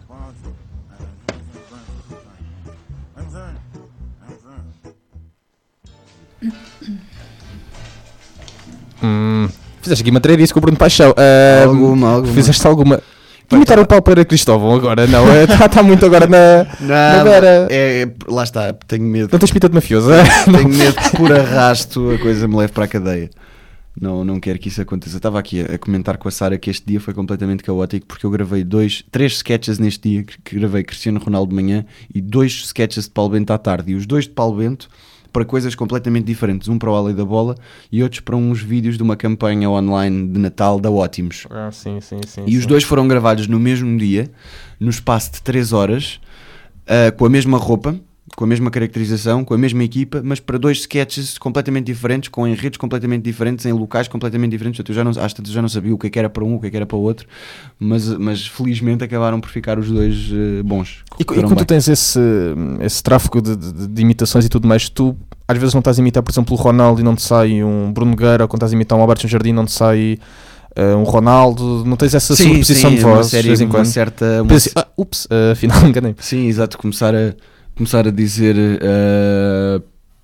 Hum, fizeste aqui uma trade com o Bruno Paixão. Uh, Alguma, alguma. Fizeste alguma. Imitar o Paulo Pereira Cristóvão agora, não? Está tá muito agora na. Não, na Vera. é, é- lá está, tenho medo. Não tens pinta de mafioso, é? Tenho medo que por arrasto a coisa me leve para a cadeia. Não, não quero que isso aconteça. Estava aqui a, a comentar com a Sara que este dia foi completamente caótico porque eu gravei dois, três sketches neste dia, que, que gravei Cristiano Ronaldo de manhã e dois sketches de Paulo Bento à tarde. E os dois de Paulo Bento para coisas completamente diferentes. Um para o Alley da Bola e outros para uns vídeos de uma campanha online de Natal da Ótimos. Ah, sim, sim, sim. E sim. os dois foram gravados no mesmo dia, no espaço de três horas, uh, com a mesma roupa, com a mesma caracterização, com a mesma equipa, mas para dois sketches completamente diferentes, com enredos completamente diferentes, em locais completamente diferentes. Portanto, eu já não, às tantas eu já não sabia o que é que era para um, o que é que era para o outro, mas, mas felizmente acabaram por ficar os dois uh, bons. E, e quando tu tens esse, esse tráfego de, de, de imitações e tudo mais, tu às vezes não estás a imitar, por exemplo, o Ronaldo e não te sai um Bruno Nogueira, ou quando estás a imitar um Alberto Jardim não te sai uh, um Ronaldo, não tens essa sim, sobreposição sim, de voz uma série, de vez em uma quando. certa... Uma... Assim, ah, ups, uh, afinal enganei. Sim, exato, começar a, começar a dizer... Uh...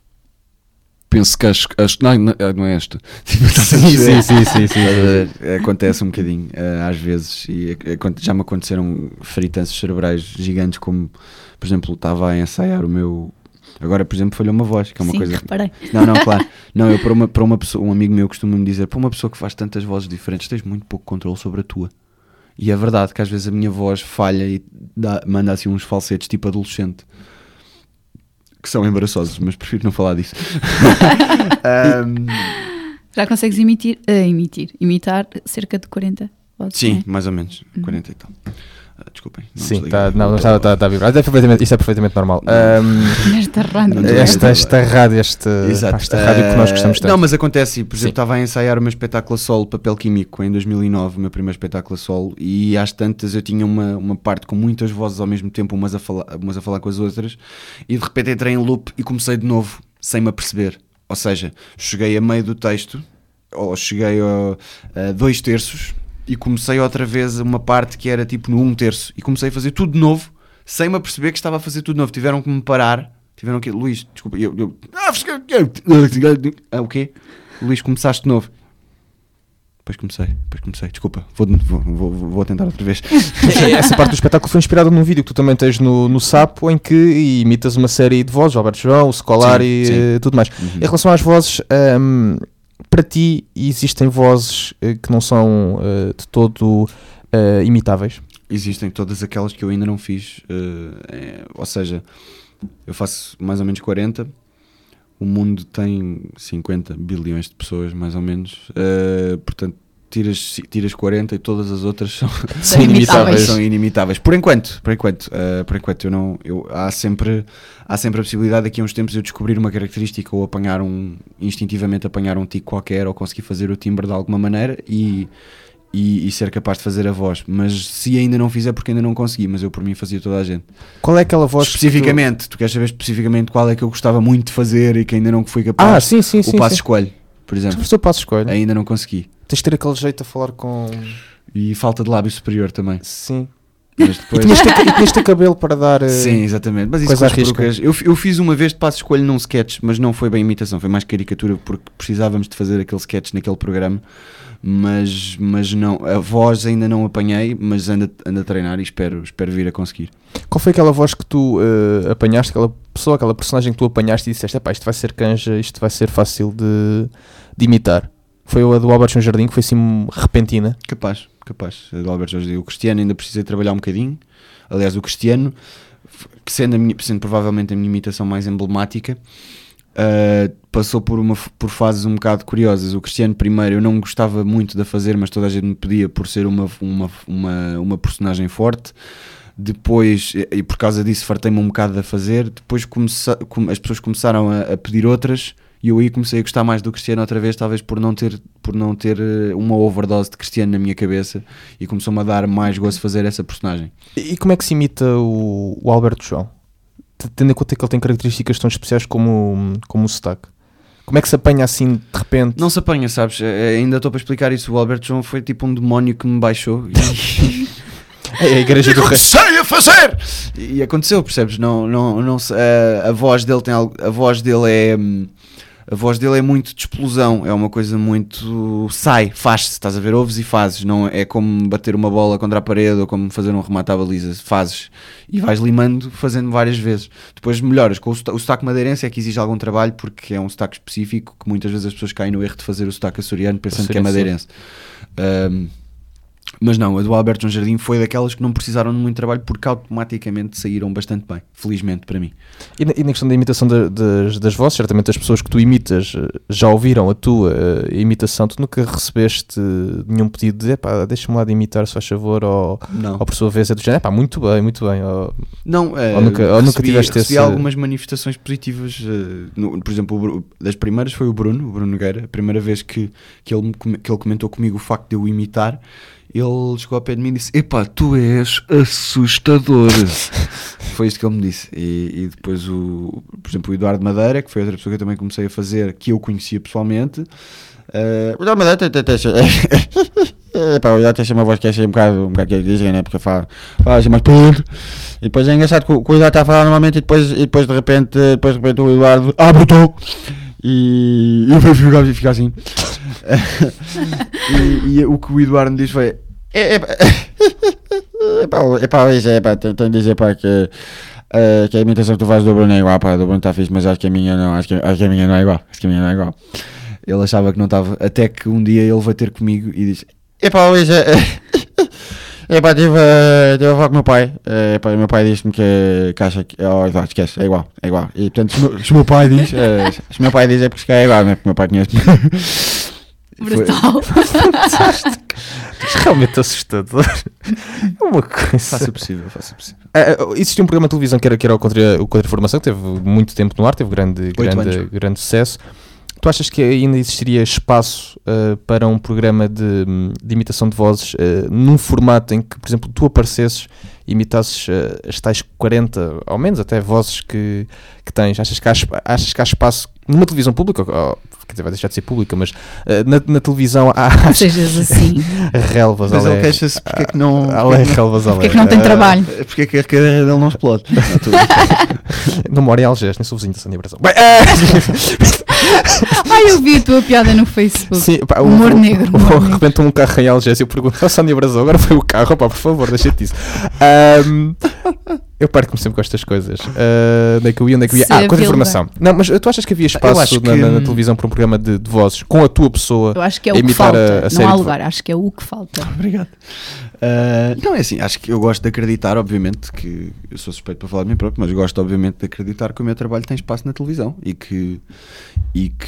Penso que acho, acho não, não, não é esta. Tipo, sim, sim, sim, sim, sim. Acontece um bocadinho, uh, às vezes, e já me aconteceram fritanças cerebrais gigantes, como, por exemplo, estava a ensaiar o meu... Agora, por exemplo, falhou uma voz, que é uma Sim, coisa... reparei. Não, não, claro. Não, eu para uma, para uma pessoa, um amigo meu costuma-me dizer, para uma pessoa que faz tantas vozes diferentes, tens muito pouco controle sobre a tua. E é verdade que às vezes a minha voz falha e dá, manda assim uns falsetes tipo adolescente. Que são embaraçosos, mas prefiro não falar disso. um, Já consegues imitir, uh, imitir, imitar cerca de quarenta vozes? sim, não é? mais ou menos, Uhum. quarenta e tal. Uh, desculpem. Não Sim, desliguei. tá, não, não está, está, está a vibrar. Isto é perfeitamente, isto é perfeitamente normal. Um, Esta rádio. Não esta, esta rádio, este, Exato. esta rádio que nós gostamos tanto. Não, mas acontece, por exemplo, Sim. estava a ensaiar o meu espetáculo a solo, Papel Químico, em dois mil e nove, o meu primeiro espetáculo a solo, e às tantas eu tinha uma, uma parte com muitas vozes ao mesmo tempo, umas a, falar, umas a falar com as outras, e de repente entrei em loop e comecei de novo, sem me aperceber. Ou seja, cheguei a meio do texto, ou cheguei a, a dois terços, e comecei outra vez uma parte que era tipo no um terço, e comecei a fazer tudo de novo, sem me aperceber que estava a fazer tudo de novo. Tiveram que me parar, tiveram que... Luís, desculpa, eu... eu ah, o quê? Luís, começaste de novo. Depois comecei, depois comecei, desculpa, vou, vou, vou, vou tentar outra vez. Essa parte do espetáculo foi inspirada num vídeo que tu também tens no, no Sapo, em que imitas uma série de vozes, o Alberto João, o Scolari e sim. tudo mais. Uhum. Em relação às vozes, um, para ti existem vozes uh, que não são uh, de todo uh, imitáveis? Existem todas aquelas que eu ainda não fiz, uh, é, ou seja, eu faço mais ou menos quarenta, o mundo tem cinquenta bilhões de pessoas, mais ou menos, uh, portanto tiras, tiras quarenta e todas as outras são, São inimitáveis. são inimitáveis. Por enquanto, por enquanto, uh, por enquanto eu não, eu, há, sempre, há sempre a possibilidade daqui a uns tempos eu descobrir uma característica ou apanhar um, instintivamente apanhar um tico qualquer ou conseguir fazer o timbre de alguma maneira e, e, e ser capaz de fazer a voz. Mas se ainda não fizer, porque ainda não consegui, mas eu por mim fazia toda a gente. Qual é aquela voz especificamente? Que tu... tu queres saber especificamente qual é que eu gostava muito de fazer e que ainda não fui capaz? Ah, sim, sim, o sim. passo sim. escolho, por exemplo. O passo escolho. Ainda não consegui. Tens de ter aquele jeito a falar com... E falta de lábio superior também. Sim. Mas depois... E tinhas de ter, e tinhas de ter cabelo para dar... Uh... Sim, exatamente. Mas isso coisa risca. Eu, eu fiz uma vez de passo escolho num sketch, mas não foi bem imitação, foi mais caricatura porque precisávamos de fazer aquele sketch naquele programa. Mas, mas não, a voz ainda não apanhei, mas ando, ando a treinar e espero, espero vir a conseguir. Qual foi aquela voz que tu uh, apanhaste, aquela pessoa, aquela personagem que tu apanhaste e disseste, epá, isto vai ser canja, isto vai ser fácil de, de imitar? Foi a do Albert João Jardim, que foi assim repentina? Capaz, capaz. A do Albert João Jardim. O Cristiano ainda precisei trabalhar um bocadinho. Aliás, o Cristiano, que sendo, a minha, sendo provavelmente a minha imitação mais emblemática, Uh, passou por, uma, por fases um bocado curiosas. O Cristiano primeiro eu não gostava muito de a fazer, mas toda a gente me pedia por ser uma, uma, uma, uma personagem forte. Depois, e por causa disso fartei-me um bocado de a fazer. Depois comece, as pessoas começaram a, a pedir outras e eu aí comecei a gostar mais do Cristiano outra vez, talvez por não ter, por não ter uma overdose de Cristiano na minha cabeça, e começou-me a dar mais gosto de fazer essa personagem. E como é que se imita o, o Alberto João? Tendo em conta que ele tem características tão especiais como, como o sotaque. Como é que se apanha assim de repente? Não se apanha, sabes? Ainda estou para explicar isso. O Alberto João foi tipo um demónio que me baixou e... é a igreja do rei. Comecei a fazer! E aconteceu, percebes? Não, não, não, a, a voz dele tem algo, a voz dele é... A voz dele é muito de explosão, é uma coisa muito... sai, faz-se, estás a ver, ouves e fazes, não é como bater uma bola contra a parede ou como fazer um remate à baliza, fazes e vais limando, fazendo várias vezes. Depois melhoras, com o sotaque, o sotaque madeirense é que exige algum trabalho porque é um sotaque específico que muitas vezes as pessoas caem no erro de fazer o sotaque açoriano pensando que é madeirense. Um, mas não, a do Alberto João Jardim foi daquelas que não precisaram de muito trabalho porque automaticamente saíram bastante bem, felizmente para mim. E na, e na questão da imitação de, de, das vozes, certamente as pessoas que tu imitas já ouviram a tua uh, imitação. Tu nunca recebeste nenhum pedido de epá, deixa-me lá de imitar, se faz favor, ou, não. ou por sua vez é do género, epá, muito bem, muito bem. Ou, não, uh, ou nunca, ou recebi, nunca tiveste recebi esse... algumas manifestações positivas, uh, no, por exemplo, o Bruno, das primeiras foi o Bruno, o Bruno Nogueira, a primeira vez que, que, ele, que ele comentou comigo o facto de eu imitar. Ele chegou ao pé de mim e disse, epá, tu és assustador. Foi isto que ele me disse. E, e depois, o, por exemplo, o Eduardo Madeira, que foi outra pessoa que eu também comecei a fazer, que eu conhecia pessoalmente. Uh, o Eduardo Madeira tem, tem, tem, epá, o Eduardo tem uma voz que é assim um bocado, um bocado que dizem, né? Porque fala, fala assim mais pronto. E depois é engraçado que o, que o Eduardo está a falar normalmente e depois, e depois de repente, depois de repente o Eduardo abre o tom. E eu fico, fico assim. e, e o que o Eduardo me disse foi: é pá, é pá, é pá, tenho de dizer pá, que, uh, que a imitação que tu fazes do Bruno é igual, pá, do Bruno está fixe, mas acho que a minha não, acho que, acho que a minha não é igual, acho que a minha não é igual. Ele achava que não estava, até que um dia ele vai ter comigo e disse: é pá, hoje é pá, tive a falar com o meu pai, é pá, o meu pai disse-me que, que acha que, oh, Eduardo, esquece, é igual, é igual. E portanto, se, meu, se o meu pai diz, é, se o meu pai diz é porque é igual, não é porque o meu pai conhece. Brutal. Fantástico. Realmente assustador. É uma coisa. Faça o possível, faça o possível. Uh, existia um programa de televisão que era, que era o Contra, o Contra-Informação, que teve muito tempo no ar, teve grande, grande, grande sucesso. Tu achas que ainda existiria espaço uh, para um programa de, de imitação de vozes uh, num formato em que, por exemplo, tu aparecesses e imitasses uh, as tais quarenta, ao menos até vozes que, que tens? Achas que, há, achas que há espaço numa televisão pública? Ou, quer dizer, vai deixar de ser pública, mas uh, na, na televisão há... Sejas assim. Relvas, mas alé, ele queixa-se porque é que não... Alé, relvas, porque é que não tem trabalho. Uh, porque é que a carreira dele não explode. Não moro em Algés, nem sou vizinho da Sânia Brasão. Ai, eu vi a tua piada no Facebook. Sim, pá, o humor o, negro. De repente um carro em Algés e eu pergunto, oh, Sânia Brasão, agora foi o carro, pá, por favor, deixa-te isso. Um, eu perco-me sempre com estas coisas. Uh, onde é que eu ia, onde é que eu ia? Ah, com a informação. Não, mas tu achas que havia espaço na, que... na, na televisão para um programa de, de vozes com a tua pessoa? Eu acho que é o que falta. A, a não há lugar, acho que é o que falta. Obrigado. Uh, não, é assim, acho que eu gosto de acreditar, obviamente, que eu sou suspeito para falar de mim próprio, mas gosto, obviamente, de acreditar que o meu trabalho tem espaço na televisão e que, e que,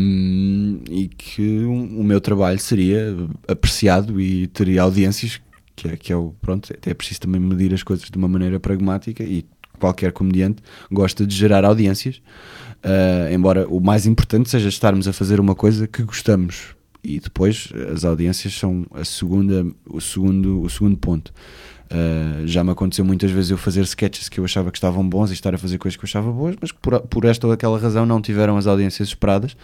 e que o meu trabalho seria apreciado e teria audiências, que é, que é o, pronto, até é preciso também medir as coisas de uma maneira pragmática, e qualquer comediante gosta de gerar audiências, uh, embora o mais importante seja estarmos a fazer uma coisa que gostamos, e depois as audiências são a segunda, o, segundo, o segundo ponto. Uh, já me aconteceu muitas vezes eu fazer sketches que eu achava que estavam bons e estar a fazer coisas que eu achava boas, mas que por, por esta ou aquela razão não tiveram as audiências esperadas,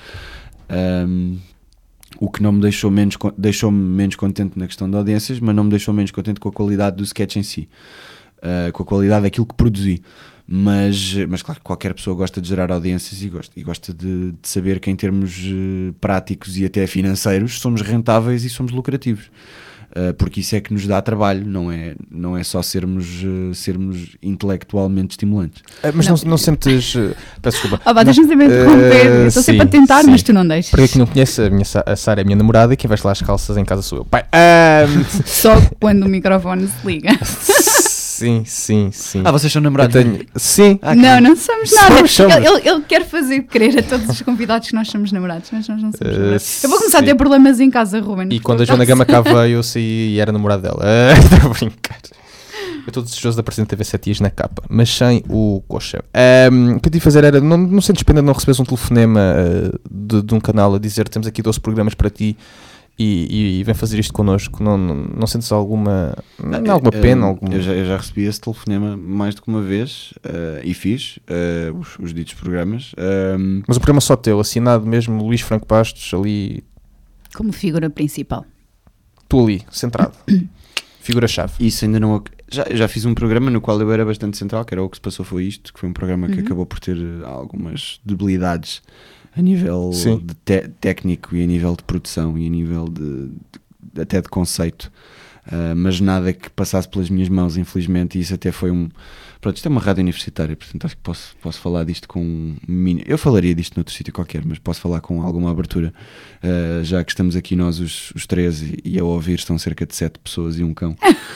um, o que não me deixou menos, deixou-me menos contente na questão de audiências, mas não me deixou menos contente com a qualidade do sketch em si, uh, com a qualidade daquilo que produzi. Mas, mas claro, qualquer pessoa gosta de gerar audiências e gosta, e gosta de, de saber que em termos uh, práticos e até financeiros somos rentáveis e somos lucrativos. Uh, porque isso é que nos dá trabalho, não é, não é só sermos, uh, sermos intelectualmente estimulantes. Uh, mas não, não, não sentes... Uh, peço desculpa. Oh, deixa-me sempre interromper, uh, eu estou sempre a tentar, sim. Mas tu não deixas. Para quem não conhece, a, minha, a Sara é a minha namorada e quem veste lá as calças em casa sou eu. Pai, um... Só quando o microfone se liga. Sim, sim, sim. Ah, vocês são namorados? Tenho... Sim. Ah, não, não somos nada. Somos, somos. Ele, ele, ele quer fazer crer a todos os convidados que nós somos namorados, mas nós não somos uh, namorados. Eu vou começar sim. a ter problemas em casa, Ruben. E quando a Joana Gama cá veio, eu saí e era namorado dela. Estou a brincar. Eu estou desejoso de aparecer na T V sete dias na capa, mas sem o coxa. Um, o que eu tive a fazer era, não, não sentes pena de não receberes um telefonema uh, de, de um canal a dizer temos aqui doze programas para ti e, e, e vem fazer isto connosco? Não, não, não sentes alguma, não, alguma pena? Alguma... Eu, já, eu já recebi esse telefonema mais do que uma vez uh, e fiz uh, os, os ditos programas. Um... Mas o programa só teu, assinado mesmo, Luís Franco Bastos, ali... Como figura principal. Tu ali, centrado. Figura-chave. Isso ainda não... Já, já fiz um programa no qual eu era bastante central, que era O Que Se Passou Foi Isto, que foi um programa uhum. que acabou por ter algumas debilidades a nível de te- técnico e a nível de produção e a nível de, de até de conceito, uh, mas nada que passasse pelas minhas mãos, infelizmente, e isso até foi um... Pronto, isto é uma rádio universitária, portanto acho que posso, posso falar disto com um mini... Eu falaria disto noutro sítio qualquer, mas posso falar com alguma abertura, uh, já que estamos aqui nós os, os três e, e a ouvir estão cerca de sete pessoas e um cão.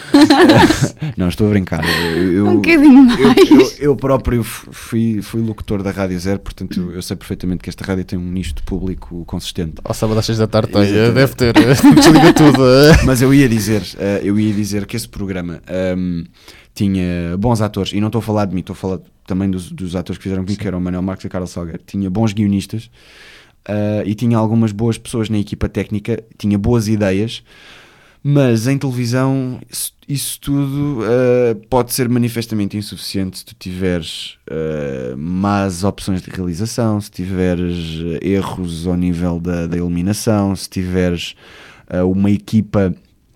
uh, não, estou a brincar. Eu, eu, um bocadinho mais. Eu, eu, eu próprio fui, fui locutor da Rádio Zero, portanto eu, eu sei perfeitamente que esta rádio tem um nicho de público consistente. Ao sábado às seis da tarde deve ter, desliga tudo. Mas eu ia dizer, uh, eu ia dizer que esse programa... Um, tinha bons atores, e não estou a falar de mim, estou a falar também dos, dos atores que fizeram comigo, que eram o Manuel Marques e o Carlos Salgueiro. Tinha bons guionistas uh, e tinha algumas boas pessoas na equipa técnica, tinha boas ideias, mas em televisão isso, isso tudo uh, pode ser manifestamente insuficiente se tu tiveres uh, más opções de realização, se tiveres erros ao nível da, da iluminação, se tiveres uh, uma equipa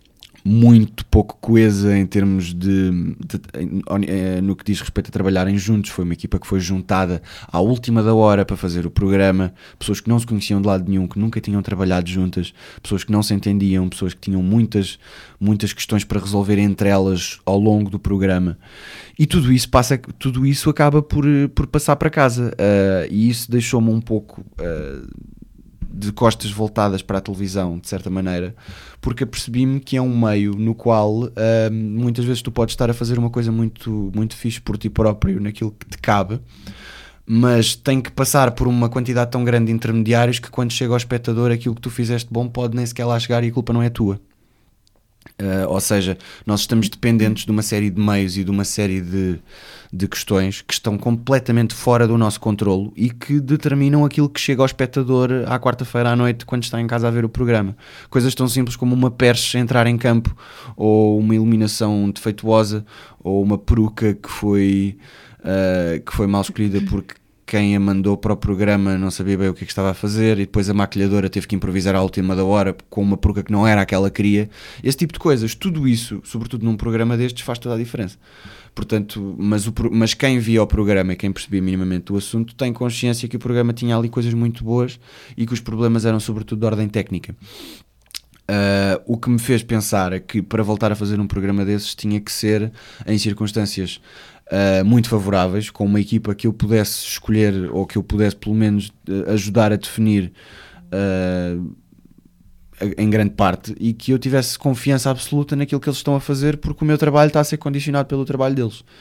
muito pouco coesa em termos de, de, de no que diz respeito a trabalharem juntos. Foi uma equipa que foi juntada à última da hora para fazer o programa, pessoas que não se conheciam de lado nenhum, que nunca tinham trabalhado juntas, pessoas que não se entendiam, pessoas que tinham muitas, muitas questões para resolver entre elas ao longo do programa, e tudo isso, passa, tudo isso acaba por, por passar para casa, uh, e isso deixou-me um pouco... Uh, de costas voltadas para a televisão, de certa maneira, porque apercebi-me que é um meio no qual uh, muitas vezes tu podes estar a fazer uma coisa muito, muito fixe por ti próprio, naquilo que te cabe, mas tem que passar por uma quantidade tão grande de intermediários que quando chega ao espectador aquilo que tu fizeste bom pode nem sequer lá chegar e a culpa não é tua. Uh, ou seja, nós estamos dependentes de uma série de meios e de uma série de, de questões que estão completamente fora do nosso controlo e que determinam aquilo que chega ao espectador à quarta-feira à noite quando está em casa a ver o programa. Coisas tão simples como uma perche entrar em campo, ou uma iluminação defeituosa, ou uma peruca que foi, uh, que foi mal escolhida porque quem a mandou para o programa não sabia bem o que, é que estava a fazer, e depois a maquilhadora teve que improvisar à última da hora com uma peruca que não era aquela que queria. Esse tipo de coisas, tudo isso, sobretudo num programa destes, faz toda a diferença. Portanto, mas, o, mas quem via o programa e quem percebia minimamente o assunto tem consciência que o programa tinha ali coisas muito boas e que os problemas eram sobretudo de ordem técnica. Uh, o que me fez pensar é que para voltar a fazer um programa desses tinha que ser em circunstâncias Uh, muito favoráveis, com uma equipa que eu pudesse escolher, ou que eu pudesse pelo menos uh, ajudar a definir uh, em grande parte, e que eu tivesse confiança absoluta naquilo que eles estão a fazer, porque o meu trabalho está a ser condicionado pelo trabalho deles.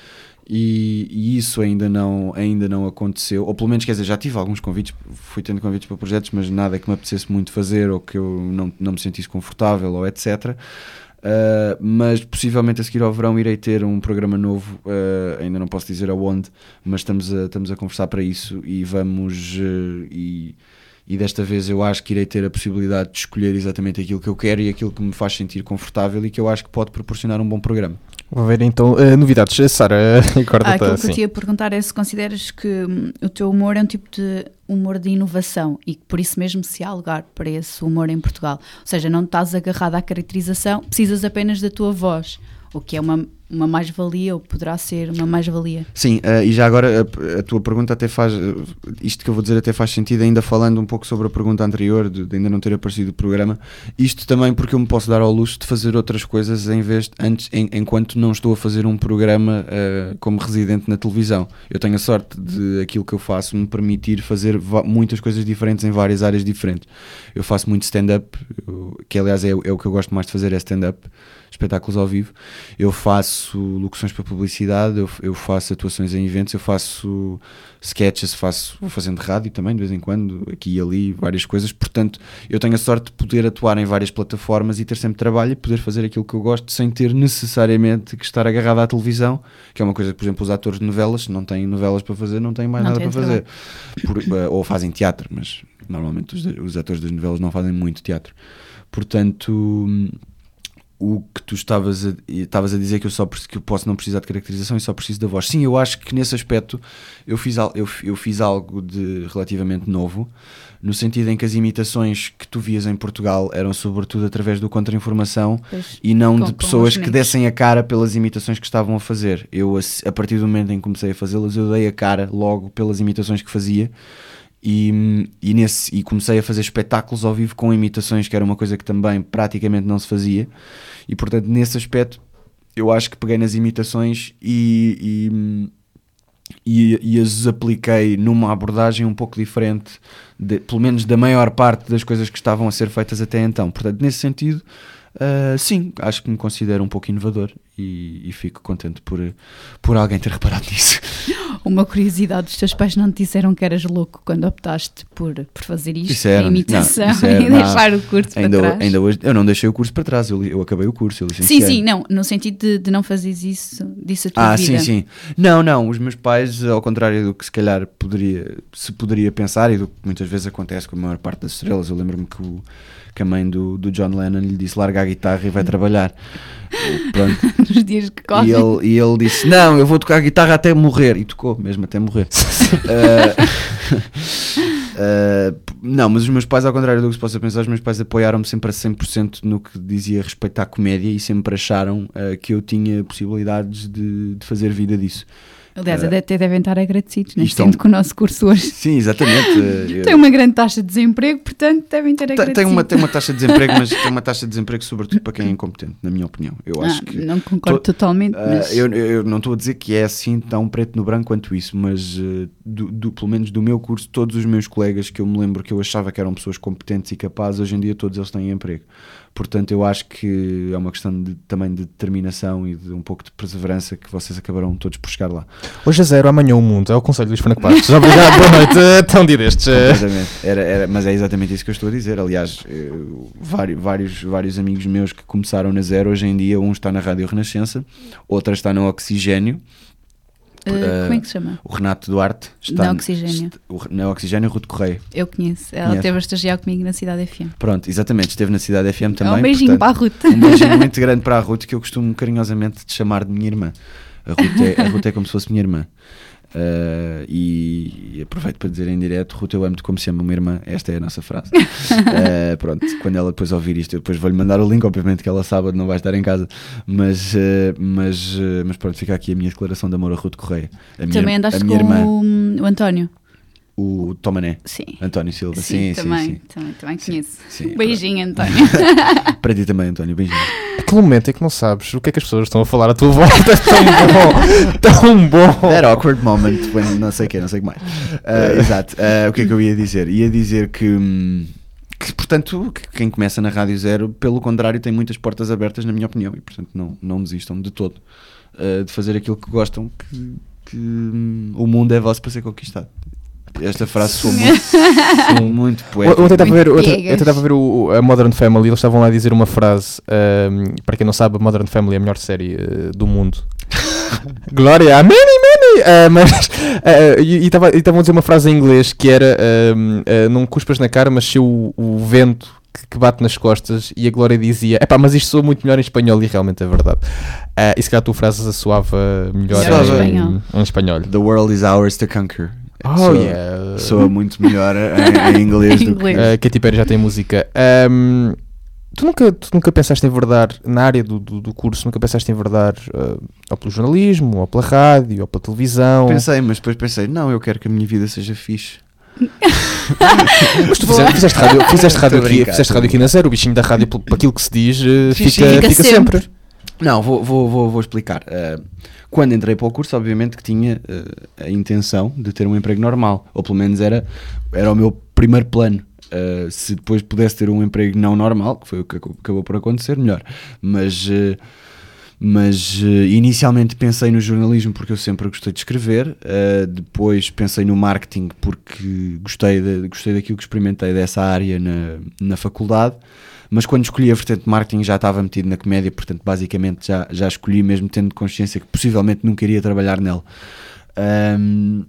E, e isso ainda não, ainda não aconteceu, ou pelo menos, quer dizer, já tive alguns convites, fui tendo convites para projetos, mas nada que me apetecesse muito fazer ou que eu não, não me sentisse confortável ou etcétera. Uh, mas possivelmente a seguir ao verão irei ter um programa novo, uh, ainda não posso dizer aonde, mas estamos a, estamos a conversar para isso e vamos uh, e, e desta vez eu acho que irei ter a possibilidade de escolher exatamente aquilo que eu quero e aquilo que me faz sentir confortável e que eu acho que pode proporcionar um bom programa. Vou ver então uh, novidades. Sara, acorda-te. Ah, aquilo assim. que eu te ia perguntar é se consideras que hum, o teu humor é um tipo de humor de inovação e que por isso mesmo se há lugar para esse humor em Portugal. Ou seja, não estás agarrado à caracterização, precisas apenas da tua voz, o que é uma, uma mais-valia ou poderá ser uma mais-valia. Sim, uh, e já agora a, a tua pergunta até faz, uh, isto que eu vou dizer até faz sentido, ainda falando um pouco sobre a pergunta anterior, de, de ainda não ter aparecido o programa, isto também porque eu me posso dar ao luxo de fazer outras coisas em vez de, antes, em, enquanto não estou a fazer um programa uh, como residente na televisão. Eu tenho a sorte de aquilo que eu faço me permitir fazer va- muitas coisas diferentes em várias áreas diferentes. Eu faço muito stand-up, eu, que aliás é, é o que eu gosto mais de fazer, é stand-up, espetáculos ao vivo. Eu faço locuções para publicidade, eu, eu faço atuações em eventos, eu faço sketches, faço, vou fazendo rádio também de vez em quando, aqui e ali, várias coisas. Portanto, eu tenho a sorte de poder atuar em várias plataformas e ter sempre trabalho e poder fazer aquilo que eu gosto sem ter necessariamente que estar agarrado à televisão, que é uma coisa que, por exemplo, os atores de novelas, se não têm novelas para fazer, não têm mais Não nada tem para fazer. Por, ou fazem teatro, mas normalmente os, os atores das novelas não fazem muito teatro. Portanto, o que tu estavas a, estavas a dizer que eu, só, que eu posso não precisar de caracterização e só preciso da voz. Sim, eu acho que nesse aspecto eu fiz, eu, eu fiz algo de relativamente novo, no sentido em que as imitações que tu vias em Portugal eram sobretudo através do contra-informação Pois, e não com- de com pessoas os que negros. dessem a cara pelas imitações que estavam a fazer. Eu, a, a partir do momento em que comecei a fazê-las, eu dei a cara logo pelas imitações que fazia. E, e, nesse, e comecei a fazer espetáculos ao vivo com imitações, que era uma coisa que também praticamente não se fazia, e portanto nesse aspecto eu acho que peguei nas imitações e, e, e, e as apliquei numa abordagem um pouco diferente, de, pelo menos da maior parte das coisas que estavam a ser feitas até então. Portanto, nesse sentido, uh, sim, acho que me considero um pouco inovador e, e fico contente por, por alguém ter reparado nisso. Uma curiosidade, os teus pais não te disseram que eras louco quando optaste por, por fazer isto, Isso era, a imitação, não, isso era, e deixar não, o curso ainda, para trás? Ainda hoje, eu não deixei o curso para trás, eu, eu acabei o curso, eu Sim, licenciei. sim, não, no sentido de, de não fazeres isso, disso a tua Ah, vida. sim, sim. Não, não, os meus pais, ao contrário do que se calhar poderia, se poderia pensar e do que muitas vezes acontece com a maior parte das estrelas, eu lembro-me que, o, que a mãe do, do John Lennon lhe disse larga a guitarra e vai trabalhar. Pronto. Nos dias que correm. E ele, e ele disse, não, eu vou tocar a guitarra até morrer. E tocou mesmo até morrer. uh, uh, não, mas os meus pais, ao contrário do que se possa pensar, os meus pais apoiaram-me sempre a cem por cento no que dizia respeito à comédia e sempre acharam uh, que eu tinha possibilidades de, de fazer vida disso. Aliás, Uh, até devem estar agradecidos, né? isto é um- Sendo que o nosso curso hoje Sim, exatamente. uh, tem uma grande taxa de desemprego, portanto devem ter Tem, agradecido. tem, uma, tem uma taxa de desemprego, mas tem uma taxa de desemprego sobretudo para quem é incompetente, na minha opinião. Eu Ah, acho que não concordo to- totalmente, uh, mas... eu, eu não estou a dizer que é assim tão preto no branco quanto isso, mas uh, do, do- pelo menos do meu curso, todos os meus colegas que eu me lembro que eu achava que eram pessoas competentes e capazes, hoje em dia todos eles têm emprego. Portanto, eu acho que é uma questão de, também de determinação e de um pouco de perseverança que vocês acabarão todos por chegar lá. Hoje a zero, amanhã o mundo. É o conselho de Luís Franco Bastos. Obrigado, boa noite. Até um dia destes. Completamente. Era, era, mas é exatamente isso que eu estou a dizer. Aliás, eu, vários, vários, vários amigos meus que começaram na Zero, hoje em dia, um está na Rádio Renascença, outra está no Oxigénio. Uh, Uh, como é que se chama? O Renato Duarte está Na Oxigénio. est- o- na Oxigénio, Ruth Correia. Eu conheço. Ela Conhece? teve a estagiar comigo na Cidade F M. Pronto, exatamente, esteve na Cidade F M também. Um beijinho portanto, para a Ruth. Um beijinho muito grande para a Ruth, que eu costumo carinhosamente de chamar de minha irmã. A Ruth é, a Ruth é como se fosse minha irmã. Uh, e, e aproveito para dizer em direto: Ruth, eu amo-te como se ama uma irmã. Esta é a nossa frase. Uh, pronto, quando ela depois ouvir isto, eu depois vou-lhe mandar o link. Obviamente que ela sábado não vai estar em casa, mas, uh, mas, uh, mas pronto, fica aqui a minha declaração de amor a Ruth Correia. A minha, Também andaste a minha com irmã, o, o António. o Tomané. Sim. António Silva. Sim, Sim, também, sim, sim. também, também conheço. sim, Beijinho, António. Para ti também, António, beijinho. Aquele momento é que não sabes o que é que as pessoas estão a falar à tua volta. É tão bom, tão bom. That awkward moment when não sei o que, não sei o que mais. Uh, exato. Uh, o que é que eu ia dizer? Ia dizer que, hum, que portanto, que quem começa na Rádio Zero, pelo contrário, tem muitas portas abertas, na minha opinião, e portanto não, não desistam de todo uh, de fazer aquilo que gostam, que, que um, o mundo é vosso para ser conquistado. Esta frase soa muito, soa muito poética. Eu tentava ver, eu eu tentava ver o, a Modern Family, eles estavam lá a dizer uma frase, um, para quem não sabe, a Modern Family é a melhor série uh, do mundo. Glória, many, many! Uh, mas, uh, e estavam a dizer uma frase em inglês que era, uh, uh, não cuspas na cara, mas se o, o vento que, que bate nas costas, e a Glória dizia, epá, mas isto soa muito melhor em espanhol, e realmente é verdade. Uh, e se calhar a tua frase soava melhor em, em, em espanhol. The world is ours to conquer. Oh, soa, yeah. soa muito melhor em, em inglês do que... Uh, Katy Perry já tem música. Um, tu, nunca, tu nunca pensaste em enverdar, na área do, do, do curso, nunca pensaste em enverdar uh, ou pelo jornalismo, ou pela rádio, ou pela televisão? Pensei, mas depois pensei, não, eu quero que a minha vida seja fixe. Mas tu fizeste, fizeste rádio, fizeste rádio, aqui, fizeste rádio aqui na Zero, o bichinho da rádio, por aquilo que se diz, uh, fica, fica, fica sempre. sempre. Não, vou, vou, vou, vou explicar. Uh, quando entrei para o curso, obviamente que tinha uh, a intenção de ter um emprego normal, ou pelo menos era, era o meu primeiro plano. Uh, se depois pudesse ter um emprego não normal, que foi o que acabou por acontecer, melhor. Mas, uh, mas uh, inicialmente pensei no jornalismo porque eu sempre gostei de escrever, uh, depois pensei no marketing porque gostei, de, gostei daquilo que experimentei dessa área na, na faculdade. Mas quando escolhi a vertente de marketing já estava metido na comédia, portanto basicamente já, já escolhi mesmo tendo consciência que possivelmente nunca iria trabalhar nela. Um,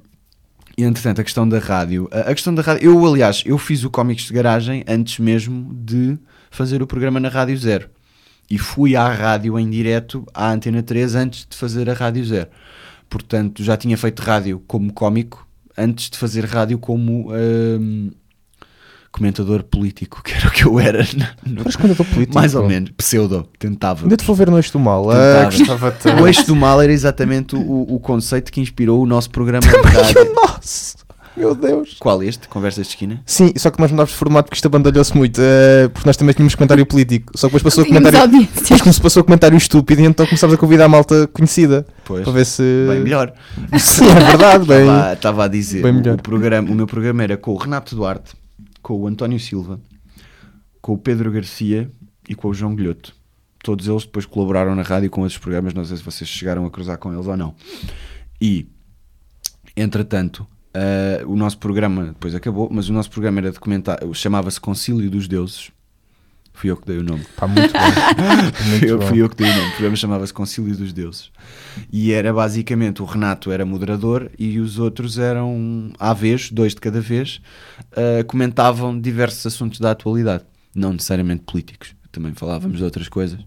e entretanto a questão da rádio, a, a questão da rádio, eu aliás, eu fiz o Cómicos de Garagem antes mesmo de fazer o programa na Rádio Zero. E fui à rádio em direto, à Antena três, antes de fazer a Rádio Zero. Portanto já tinha feito rádio como cómico, antes de fazer rádio como... Um, comentador político, que era o que eu era. No, Mas comentador político? Mais ou menos, pseudo, tentava. Ainda te vou ver no Eixo do Mal. Tentava. Ah, o Eixo do Mal era exatamente o, o conceito que inspirou o nosso programa de rádio. Nossa, meu Deus. Qual este? Conversas de Esquina? Sim, só que nós mudávamos de formato porque isto abandalhou-se muito, uh, porque nós também tínhamos comentário político, só que depois passou a comentário, depois como se passou a comentário estúpido, e então começámos a convidar a malta conhecida. Pois, para ver se... bem melhor. Sim, é verdade. Bem... Estava, estava a dizer, bem melhor. O, programa, o meu programa era com o Renato Duarte, com o António Silva, com o Pedro Garcia e com o João Guilhoto. Todos eles depois colaboraram na rádio com outros programas, não sei se vocês chegaram a cruzar com eles ou não. E, entretanto, uh, o nosso programa depois acabou, mas o nosso programa era de comentar, chamava-se Concílio dos Deuses. Fui eu que dei o nome. Pá, muito bom. Muito eu, bom. Fui eu que dei o nome. O programa chamava-se Concílio dos Deuses. E era basicamente, o Renato era moderador e os outros eram, à vez, dois de cada vez, uh, comentavam diversos assuntos da atualidade. Não necessariamente políticos. Também falávamos de outras coisas.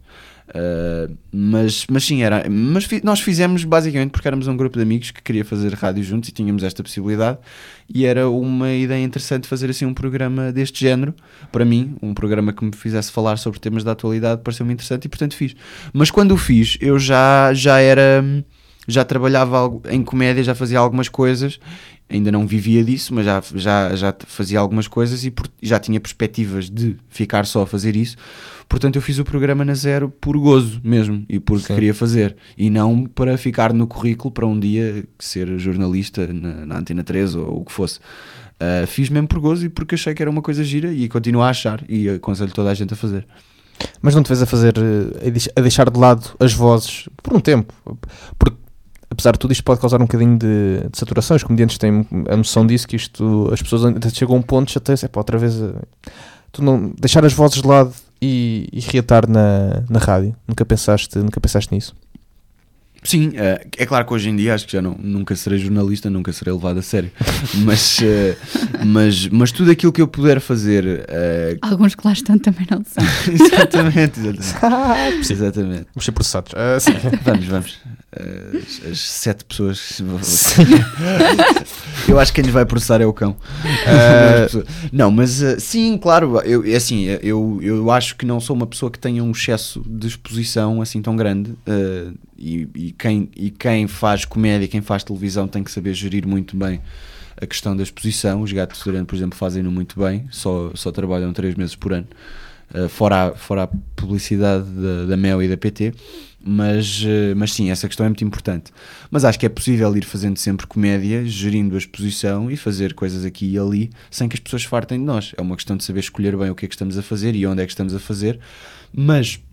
Uh, mas, mas sim, era, mas fi, nós fizemos basicamente porque éramos um grupo de amigos que queria fazer rádio juntos e tínhamos esta possibilidade, e era uma ideia interessante fazer assim um programa deste género. Para mim, um programa que me fizesse falar sobre temas da atualidade pareceu-me interessante e portanto fiz. Mas quando o fiz, eu já, já era, já trabalhava em comédia, já fazia algumas coisas, ainda não vivia disso, mas já, já, já fazia algumas coisas e por, já tinha perspectivas de ficar só a fazer isso. Portanto, eu fiz o programa na Zero por gozo mesmo e porque Sim. queria fazer, e não para ficar no currículo para um dia ser jornalista na, na Antena três ou o que fosse. Uh, fiz mesmo por gozo e porque achei que era uma coisa gira e continuo a achar, e aconselho toda a gente a fazer. Mas não te vês a fazer, a deixar de lado as vozes por um tempo? Porque, apesar de tudo, isto pode causar um bocadinho de, de saturação. Os comediantes têm a noção disso, que isto, as pessoas até chegam a um ponto, até é pá, outra vez, tu não, deixar as vozes de lado e, e reatar na, na rádio. Nunca pensaste, nunca pensaste nisso? Sim, uh, é claro que hoje em dia acho que já não, nunca serei jornalista, nunca serei levado a sério, mas, uh, mas, mas tudo aquilo que eu puder fazer... Uh... Alguns que lá estão também não são. exatamente, exatamente. exatamente. Vamos ser processados. Uh, sim. Vamos, vamos. Uh, as, as sete pessoas... eu acho que quem nos vai processar é o cão. Uh... não, mas uh, sim, claro, eu, é assim, eu, eu acho que não sou uma pessoa que tenha um excesso de exposição assim tão grande, uh, e, e, quem, e quem faz comédia, quem faz televisão tem que saber gerir muito bem a questão da exposição. Os Gatos de Durante, por exemplo, fazem-no muito bem, só, só trabalham três meses por ano, uh, fora, a, fora a publicidade da, da Mel e da P T, mas, uh, mas sim, essa questão é muito importante. Mas acho que é possível ir fazendo sempre comédia, gerindo a exposição e fazer coisas aqui e ali, sem que as pessoas fartem de nós. É uma questão de saber escolher bem o que é que estamos a fazer e onde é que estamos a fazer, mas...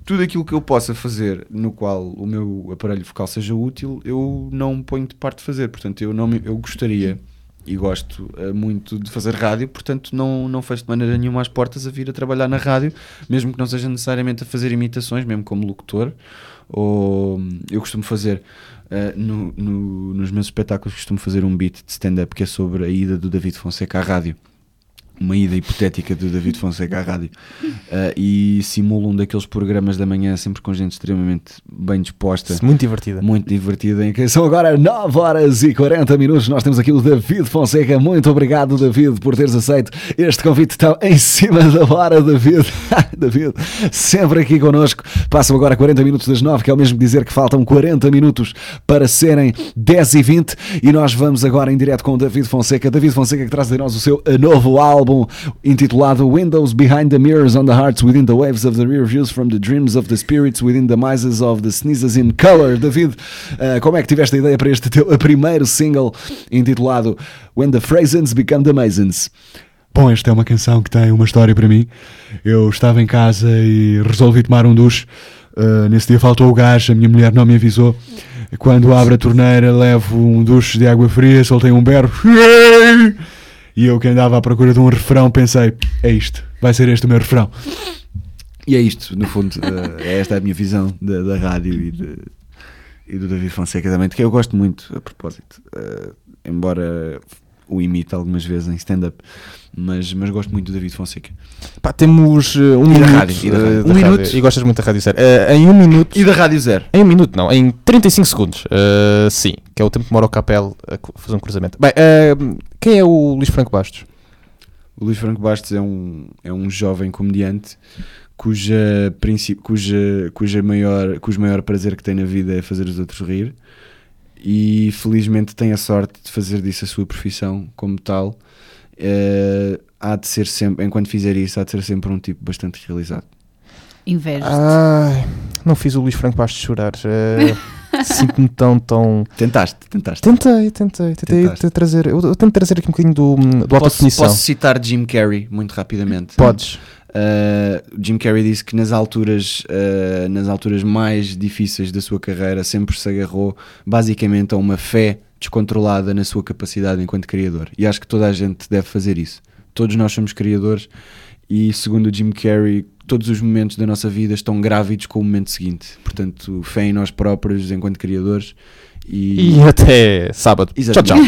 tudo aquilo que eu possa fazer no qual o meu aparelho vocal seja útil, eu não me ponho de parte de fazer. Portanto, eu, não me, eu gostaria e gosto uh, muito de fazer rádio, portanto não, não fecho de maneira nenhuma as portas a vir a trabalhar na rádio, mesmo que não seja necessariamente a fazer imitações, mesmo como locutor. Ou eu costumo fazer uh, no, no, nos meus espetáculos costumo fazer um beat de stand-up que é sobre a ida do David Fonseca à rádio, uma ida hipotética do David Fonseca à rádio, uh, e simulo um daqueles programas da manhã sempre com gente extremamente bem disposta, muito divertida, muito divertida, em que são agora nove horas e quarenta minutos. Nós temos aqui o David Fonseca. Muito obrigado, David, por teres aceito este convite tão em cima da hora, David. David, sempre aqui connosco. Passam agora quarenta minutos das nove, que é o mesmo dizer que faltam quarenta minutos para serem dez e vinte, e nós vamos agora em direto com o David Fonseca. David Fonseca, que traz de nós o seu novo álbum intitulado Windows Behind the Mirrors on the Hearts Within the Waves of the Rear Views from the Dreams of the Spirits Within the Misers of the Sneezes in Color. David, uh, como é que tiveste a ideia para este teu primeiro single intitulado When the Frasons Become the Masons? Bom, esta é uma canção que tem uma história para mim. Eu estava em casa e resolvi tomar um duche. Uh, nesse dia faltou o gás, a minha mulher não me avisou. Quando abro a torneira, levo um duche de água fria, soltei um berro. E eu, que andava à procura de um refrão, pensei, é isto, vai ser este o meu refrão. E é isto, no fundo, uh, é esta a minha visão da, da rádio e, de, e do David Fonseca também, que eu gosto muito, a propósito, uh, embora o imite algumas vezes em stand-up, mas, mas gosto muito do David Fonseca. Pá, temos uh, um e minuto, da rádio, e da rádio. Uh, um da minuto rádio, e gostas muito da Rádio Zero. Uh, em um minuto. E da Rádio Zero. Em um minuto, não, em trinta e cinco segundos. Uh, sim, que é o tempo que demora o Capel a fazer um cruzamento. Bem, uh, quem é o Luís Franco Bastos? O Luís Franco Bastos é um, é um jovem comediante cuja, cuja, cuja maior, cujo maior prazer que tem na vida é fazer os outros rir, e felizmente tem a sorte de fazer disso a sua profissão como tal. Uh, há de ser sempre, enquanto fizer isso, há de ser sempre um tipo bastante realizado. Inveja. Ai, não fiz o Luís Franco Bastos chorar. Uh, Sinto-me tão, tão... Tentaste, tentaste. Tentei, tentei. Tentei te trazer... Eu, eu tento trazer aqui um bocadinho do, do autodefinição. Posso citar Jim Carrey, muito rapidamente? Podes. Uh, Jim Carrey disse que nas alturas, uh, nas alturas mais difíceis da sua carreira sempre se agarrou basicamente a uma fé descontrolada na sua capacidade enquanto criador. E acho que toda a gente deve fazer isso. Todos nós somos criadores e, segundo o Jim Carrey, todos os momentos da nossa vida estão grávidos com o momento seguinte. Portanto, fé em nós próprios enquanto criadores. E, e até sábado. Exatamente. Tchau, tchau.